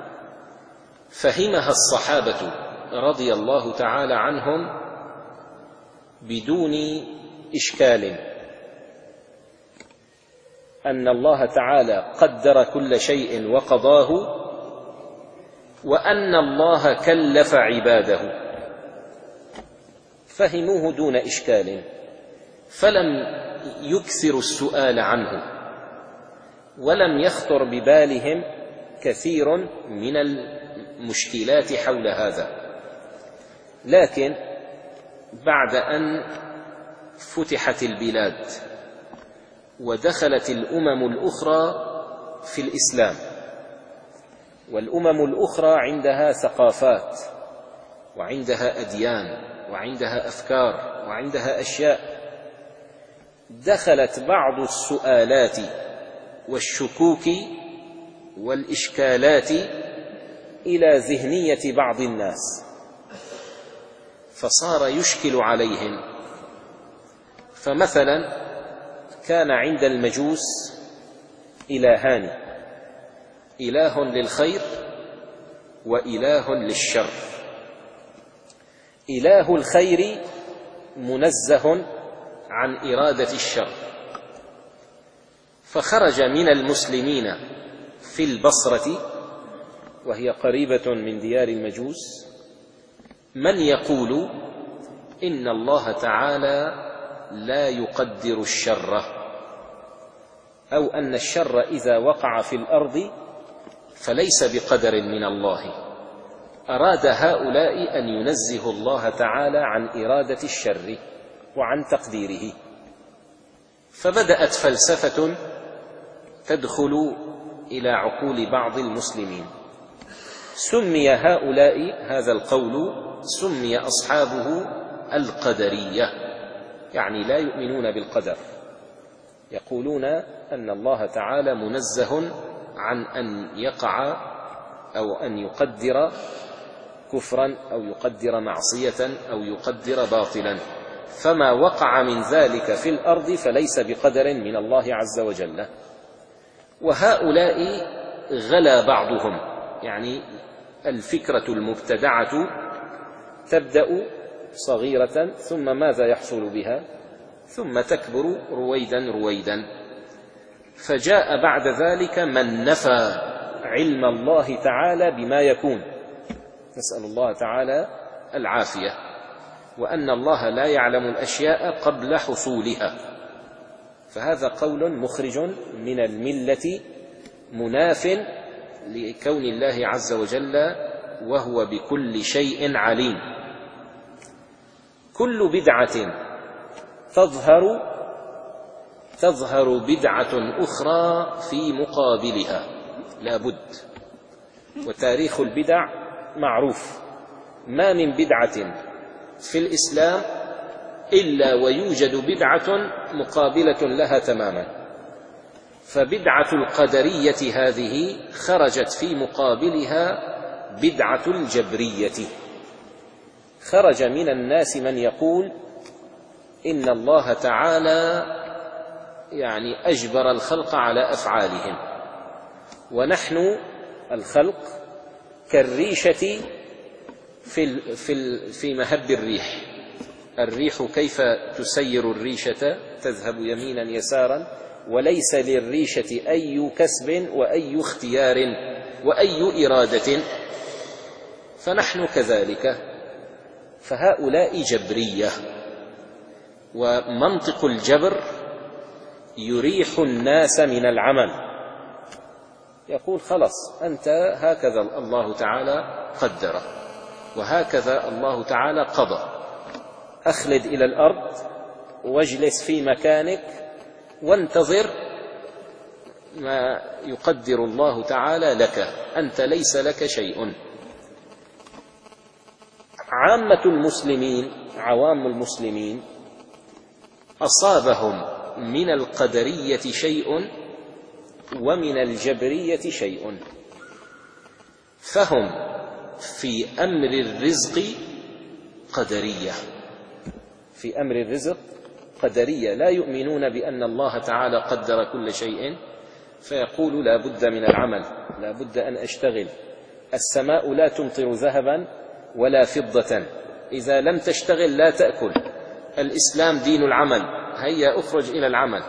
Speaker 1: فهمها الصحابة رضي الله تعالى عنهم بدون إشكال، أن الله تعالى قدر كل شيء وقضاه، وأن الله كلف عباده، فهموه دون إشكال، فلم يكثروا السؤال عنه، ولم يخطر ببالهم كثير من المشكلات حول هذا. لكن بعد أن فتحت البلاد ودخلت الأمم الأخرى في الإسلام، والأمم الأخرى عندها ثقافات وعندها أديان وعندها أفكار وعندها أشياء، دخلت بعض السؤالات والشكوك والإشكالات إلى ذهنية بعض الناس، فصار يشكل عليهم. فمثلا كان عند المجوس إلهان، إله للخير وإله للشر. إله الخير منزه عن إرادة الشر، فخرج من المسلمين في البصرة وهي قريبة من ديار المجوس من يقول إن الله تعالى لا يقدر الشر، أو أن الشر إذا وقع في الأرض فليس بقدر من الله. أراد هؤلاء أن ينزه الله تعالى عن إرادة الشر وعن تقديره، فبدأت فلسفة تدخل إلى عقول بعض المسلمين. سمي هؤلاء هذا القول سمي أصحابه القدرية، يعني لا يؤمنون بالقدر، يقولون أن الله تعالى منزه عن أن يقع أو أن يقدر كفرا أو يقدر معصية أو يقدر باطلا، فما وقع من ذلك في الأرض فليس بقدر من الله عز وجل. وهؤلاء غلا بعضهم، يعني الفكرة المبتدعة تبدأ صغيرة ثم ماذا يحصل بها؟ ثم تكبر رويدا رويدا، فجاء بعد ذلك من نفى علم الله تعالى بما يكون، نسأل الله تعالى العافية، وأن الله لا يعلم الأشياء قبل حصولها. فهذا قول مخرج من الملة مناف لكون الله عز وجل وهو بكل شيء عليم. كل بدعة تظهر تظهر بدعة أخرى في مقابلها لا بد، وتاريخ البدع معروف، ما من بدعة في الإسلام إلا ويوجد بدعة مقابلة لها تماما. فبدعة القدرية هذه خرجت في مقابلها بدعة الجبرية. خرج من الناس من يقول إن الله تعالى يعني أجبر الخلق على أفعالهم، ونحن الخلق كالريشة في في في مهب الريح. الريح كيف تسير الريشة؟ تذهب يمينا يسارا، وليس للريشة أي كسب وأي اختيار وأي إرادة، فنحن كذلك. فهؤلاء جبرية، ومنطق الجبر يريح الناس من العمل، يقول خلاص أنت هكذا الله تعالى قدر وهكذا الله تعالى قضى، أخلد إلى الأرض واجلس في مكانك وانتظر ما يقدر الله تعالى لك، أنت ليس لك شيء. عامة المسلمين عوام المسلمين أصابهم من القدرية شيء ومن الجبرية شيء، فهم في أمر الرزق قدرية، في أمر الرزق قدرية، لا يؤمنون بأن الله تعالى قدر كل شيء، فيقول لا بد من العمل، لا بد أن أشتغل، السماء لا تمطر ذهبا ولا فضة، إذا لم تشتغل لا تأكل، الإسلام دين العمل، هيا أخرج إلى العمل.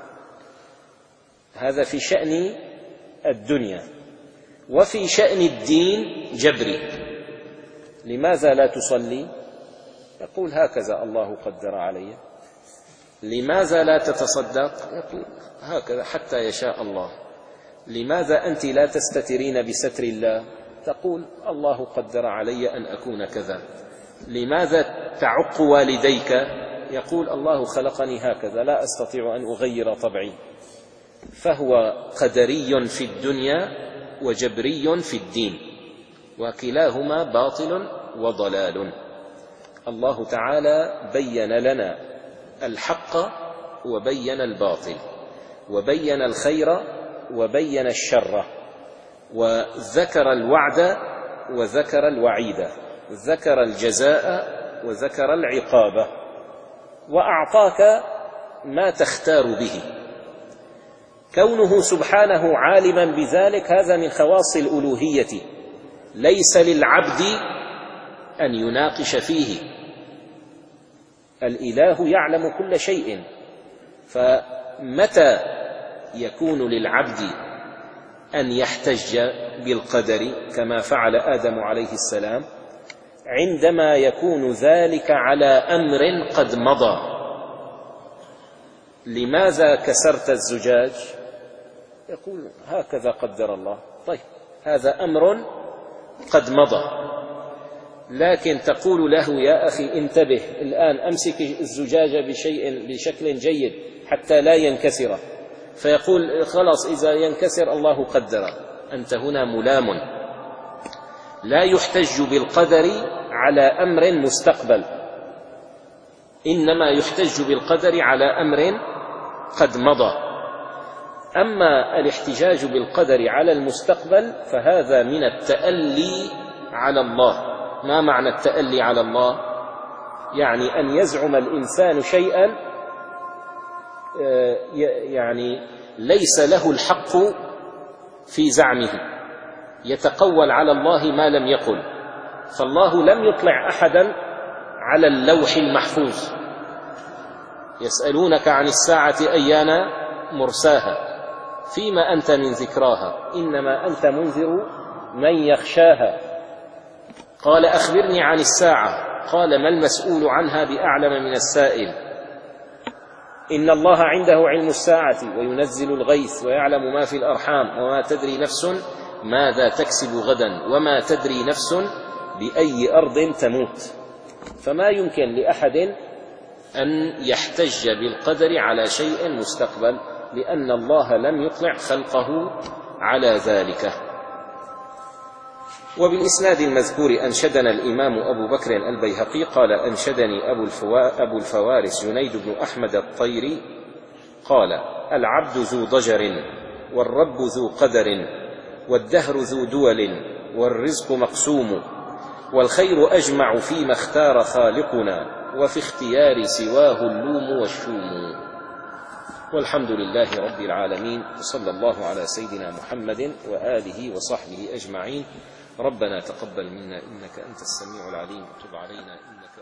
Speaker 1: هذا في شأن الدنيا. وفي شأن الدين جبري، لماذا لا تصلي؟ يقول هكذا الله قدر علي. لماذا لا تتصدق؟ يقول هكذا حتى يشاء الله. لماذا أنت لا تستترين بستر الله؟ تقول الله قدر علي أن أكون كذا. لماذا تعق والديك؟ يقول الله خلقني هكذا، لا أستطيع أن أغير طبعي. فهو قدري في الدنيا وجبري في الدين، وكلاهما باطل وضلال. الله تعالى بين لنا الحق وبين الباطل، وبين الخير وبين الشر، وذكر الوعد وذكر الوعيد، ذكر الجزاء وذكر العقاب، وأعطاك ما تختار به. كونه سبحانه عالما بذلك هذا من خواص الألوهية، ليس للعبد أن يناقش فيه، الإله يعلم كل شيء. فمتى يكون للعبد أن يحتج بالقدر كما فعل آدم عليه السلام؟ عندما يكون ذلك على أمر قد مضى. لماذا كسرت الزجاج؟ يقول هكذا قدر الله. طيب هذا أمر قد مضى، لكن تقول له يا أخي انتبه الآن، أمسك الزجاج بشيء بشكل جيد حتى لا ينكسر، فيقول خلاص إذا ينكسر الله قدر. أنت هنا ملام. لا يحتج بالقدر على أمر مستقبل، إنما يحتج بالقدر على أمر قد مضى. أما الاحتجاج بالقدر على المستقبل فهذا من التألي على الله. ما معنى التألي على الله؟ يعني أن يزعم الإنسان شيئا يعني ليس له الحق في زعمه، يتقول على الله ما لم يقل. فالله لم يطلع أحدا على اللوح المحفوظ. يسألونك عن الساعة أيان مرساها، فيما أنت من ذكراها، إنما أنت منذر من يخشاها. قال أخبرني عن الساعة، قال ما المسؤول عنها بأعلم من السائل. إن الله عنده علم الساعة وينزل الغيث ويعلم ما في الأرحام وما تدري نفس ماذا تكسب غدا وما تدري نفس بأي أرض تموت. فما يمكن لأحد أن يحتج بالقدر على شيء مستقبل، لأن الله لم يطلع خلقه على ذلك. وبالإسناد المذكور أنشدنا الإمام أبو بكر البيهقي قال أنشدني أبو, الفوا أبو الفوارس جنيد بن أحمد الطيري قال العبد ذو ضجر والرب ذو قدر والدهر ذو دول والرزق مقسوم والخير أجمع فيما اختار خالقنا وفي اختيار سواه اللوم والشوم. والحمد لله رب العالمين، صلى الله على سيدنا محمد وآله وصحبه أجمعين. ربنا تقبل منا إنك أنت السميع العليم، وتب علينا إنك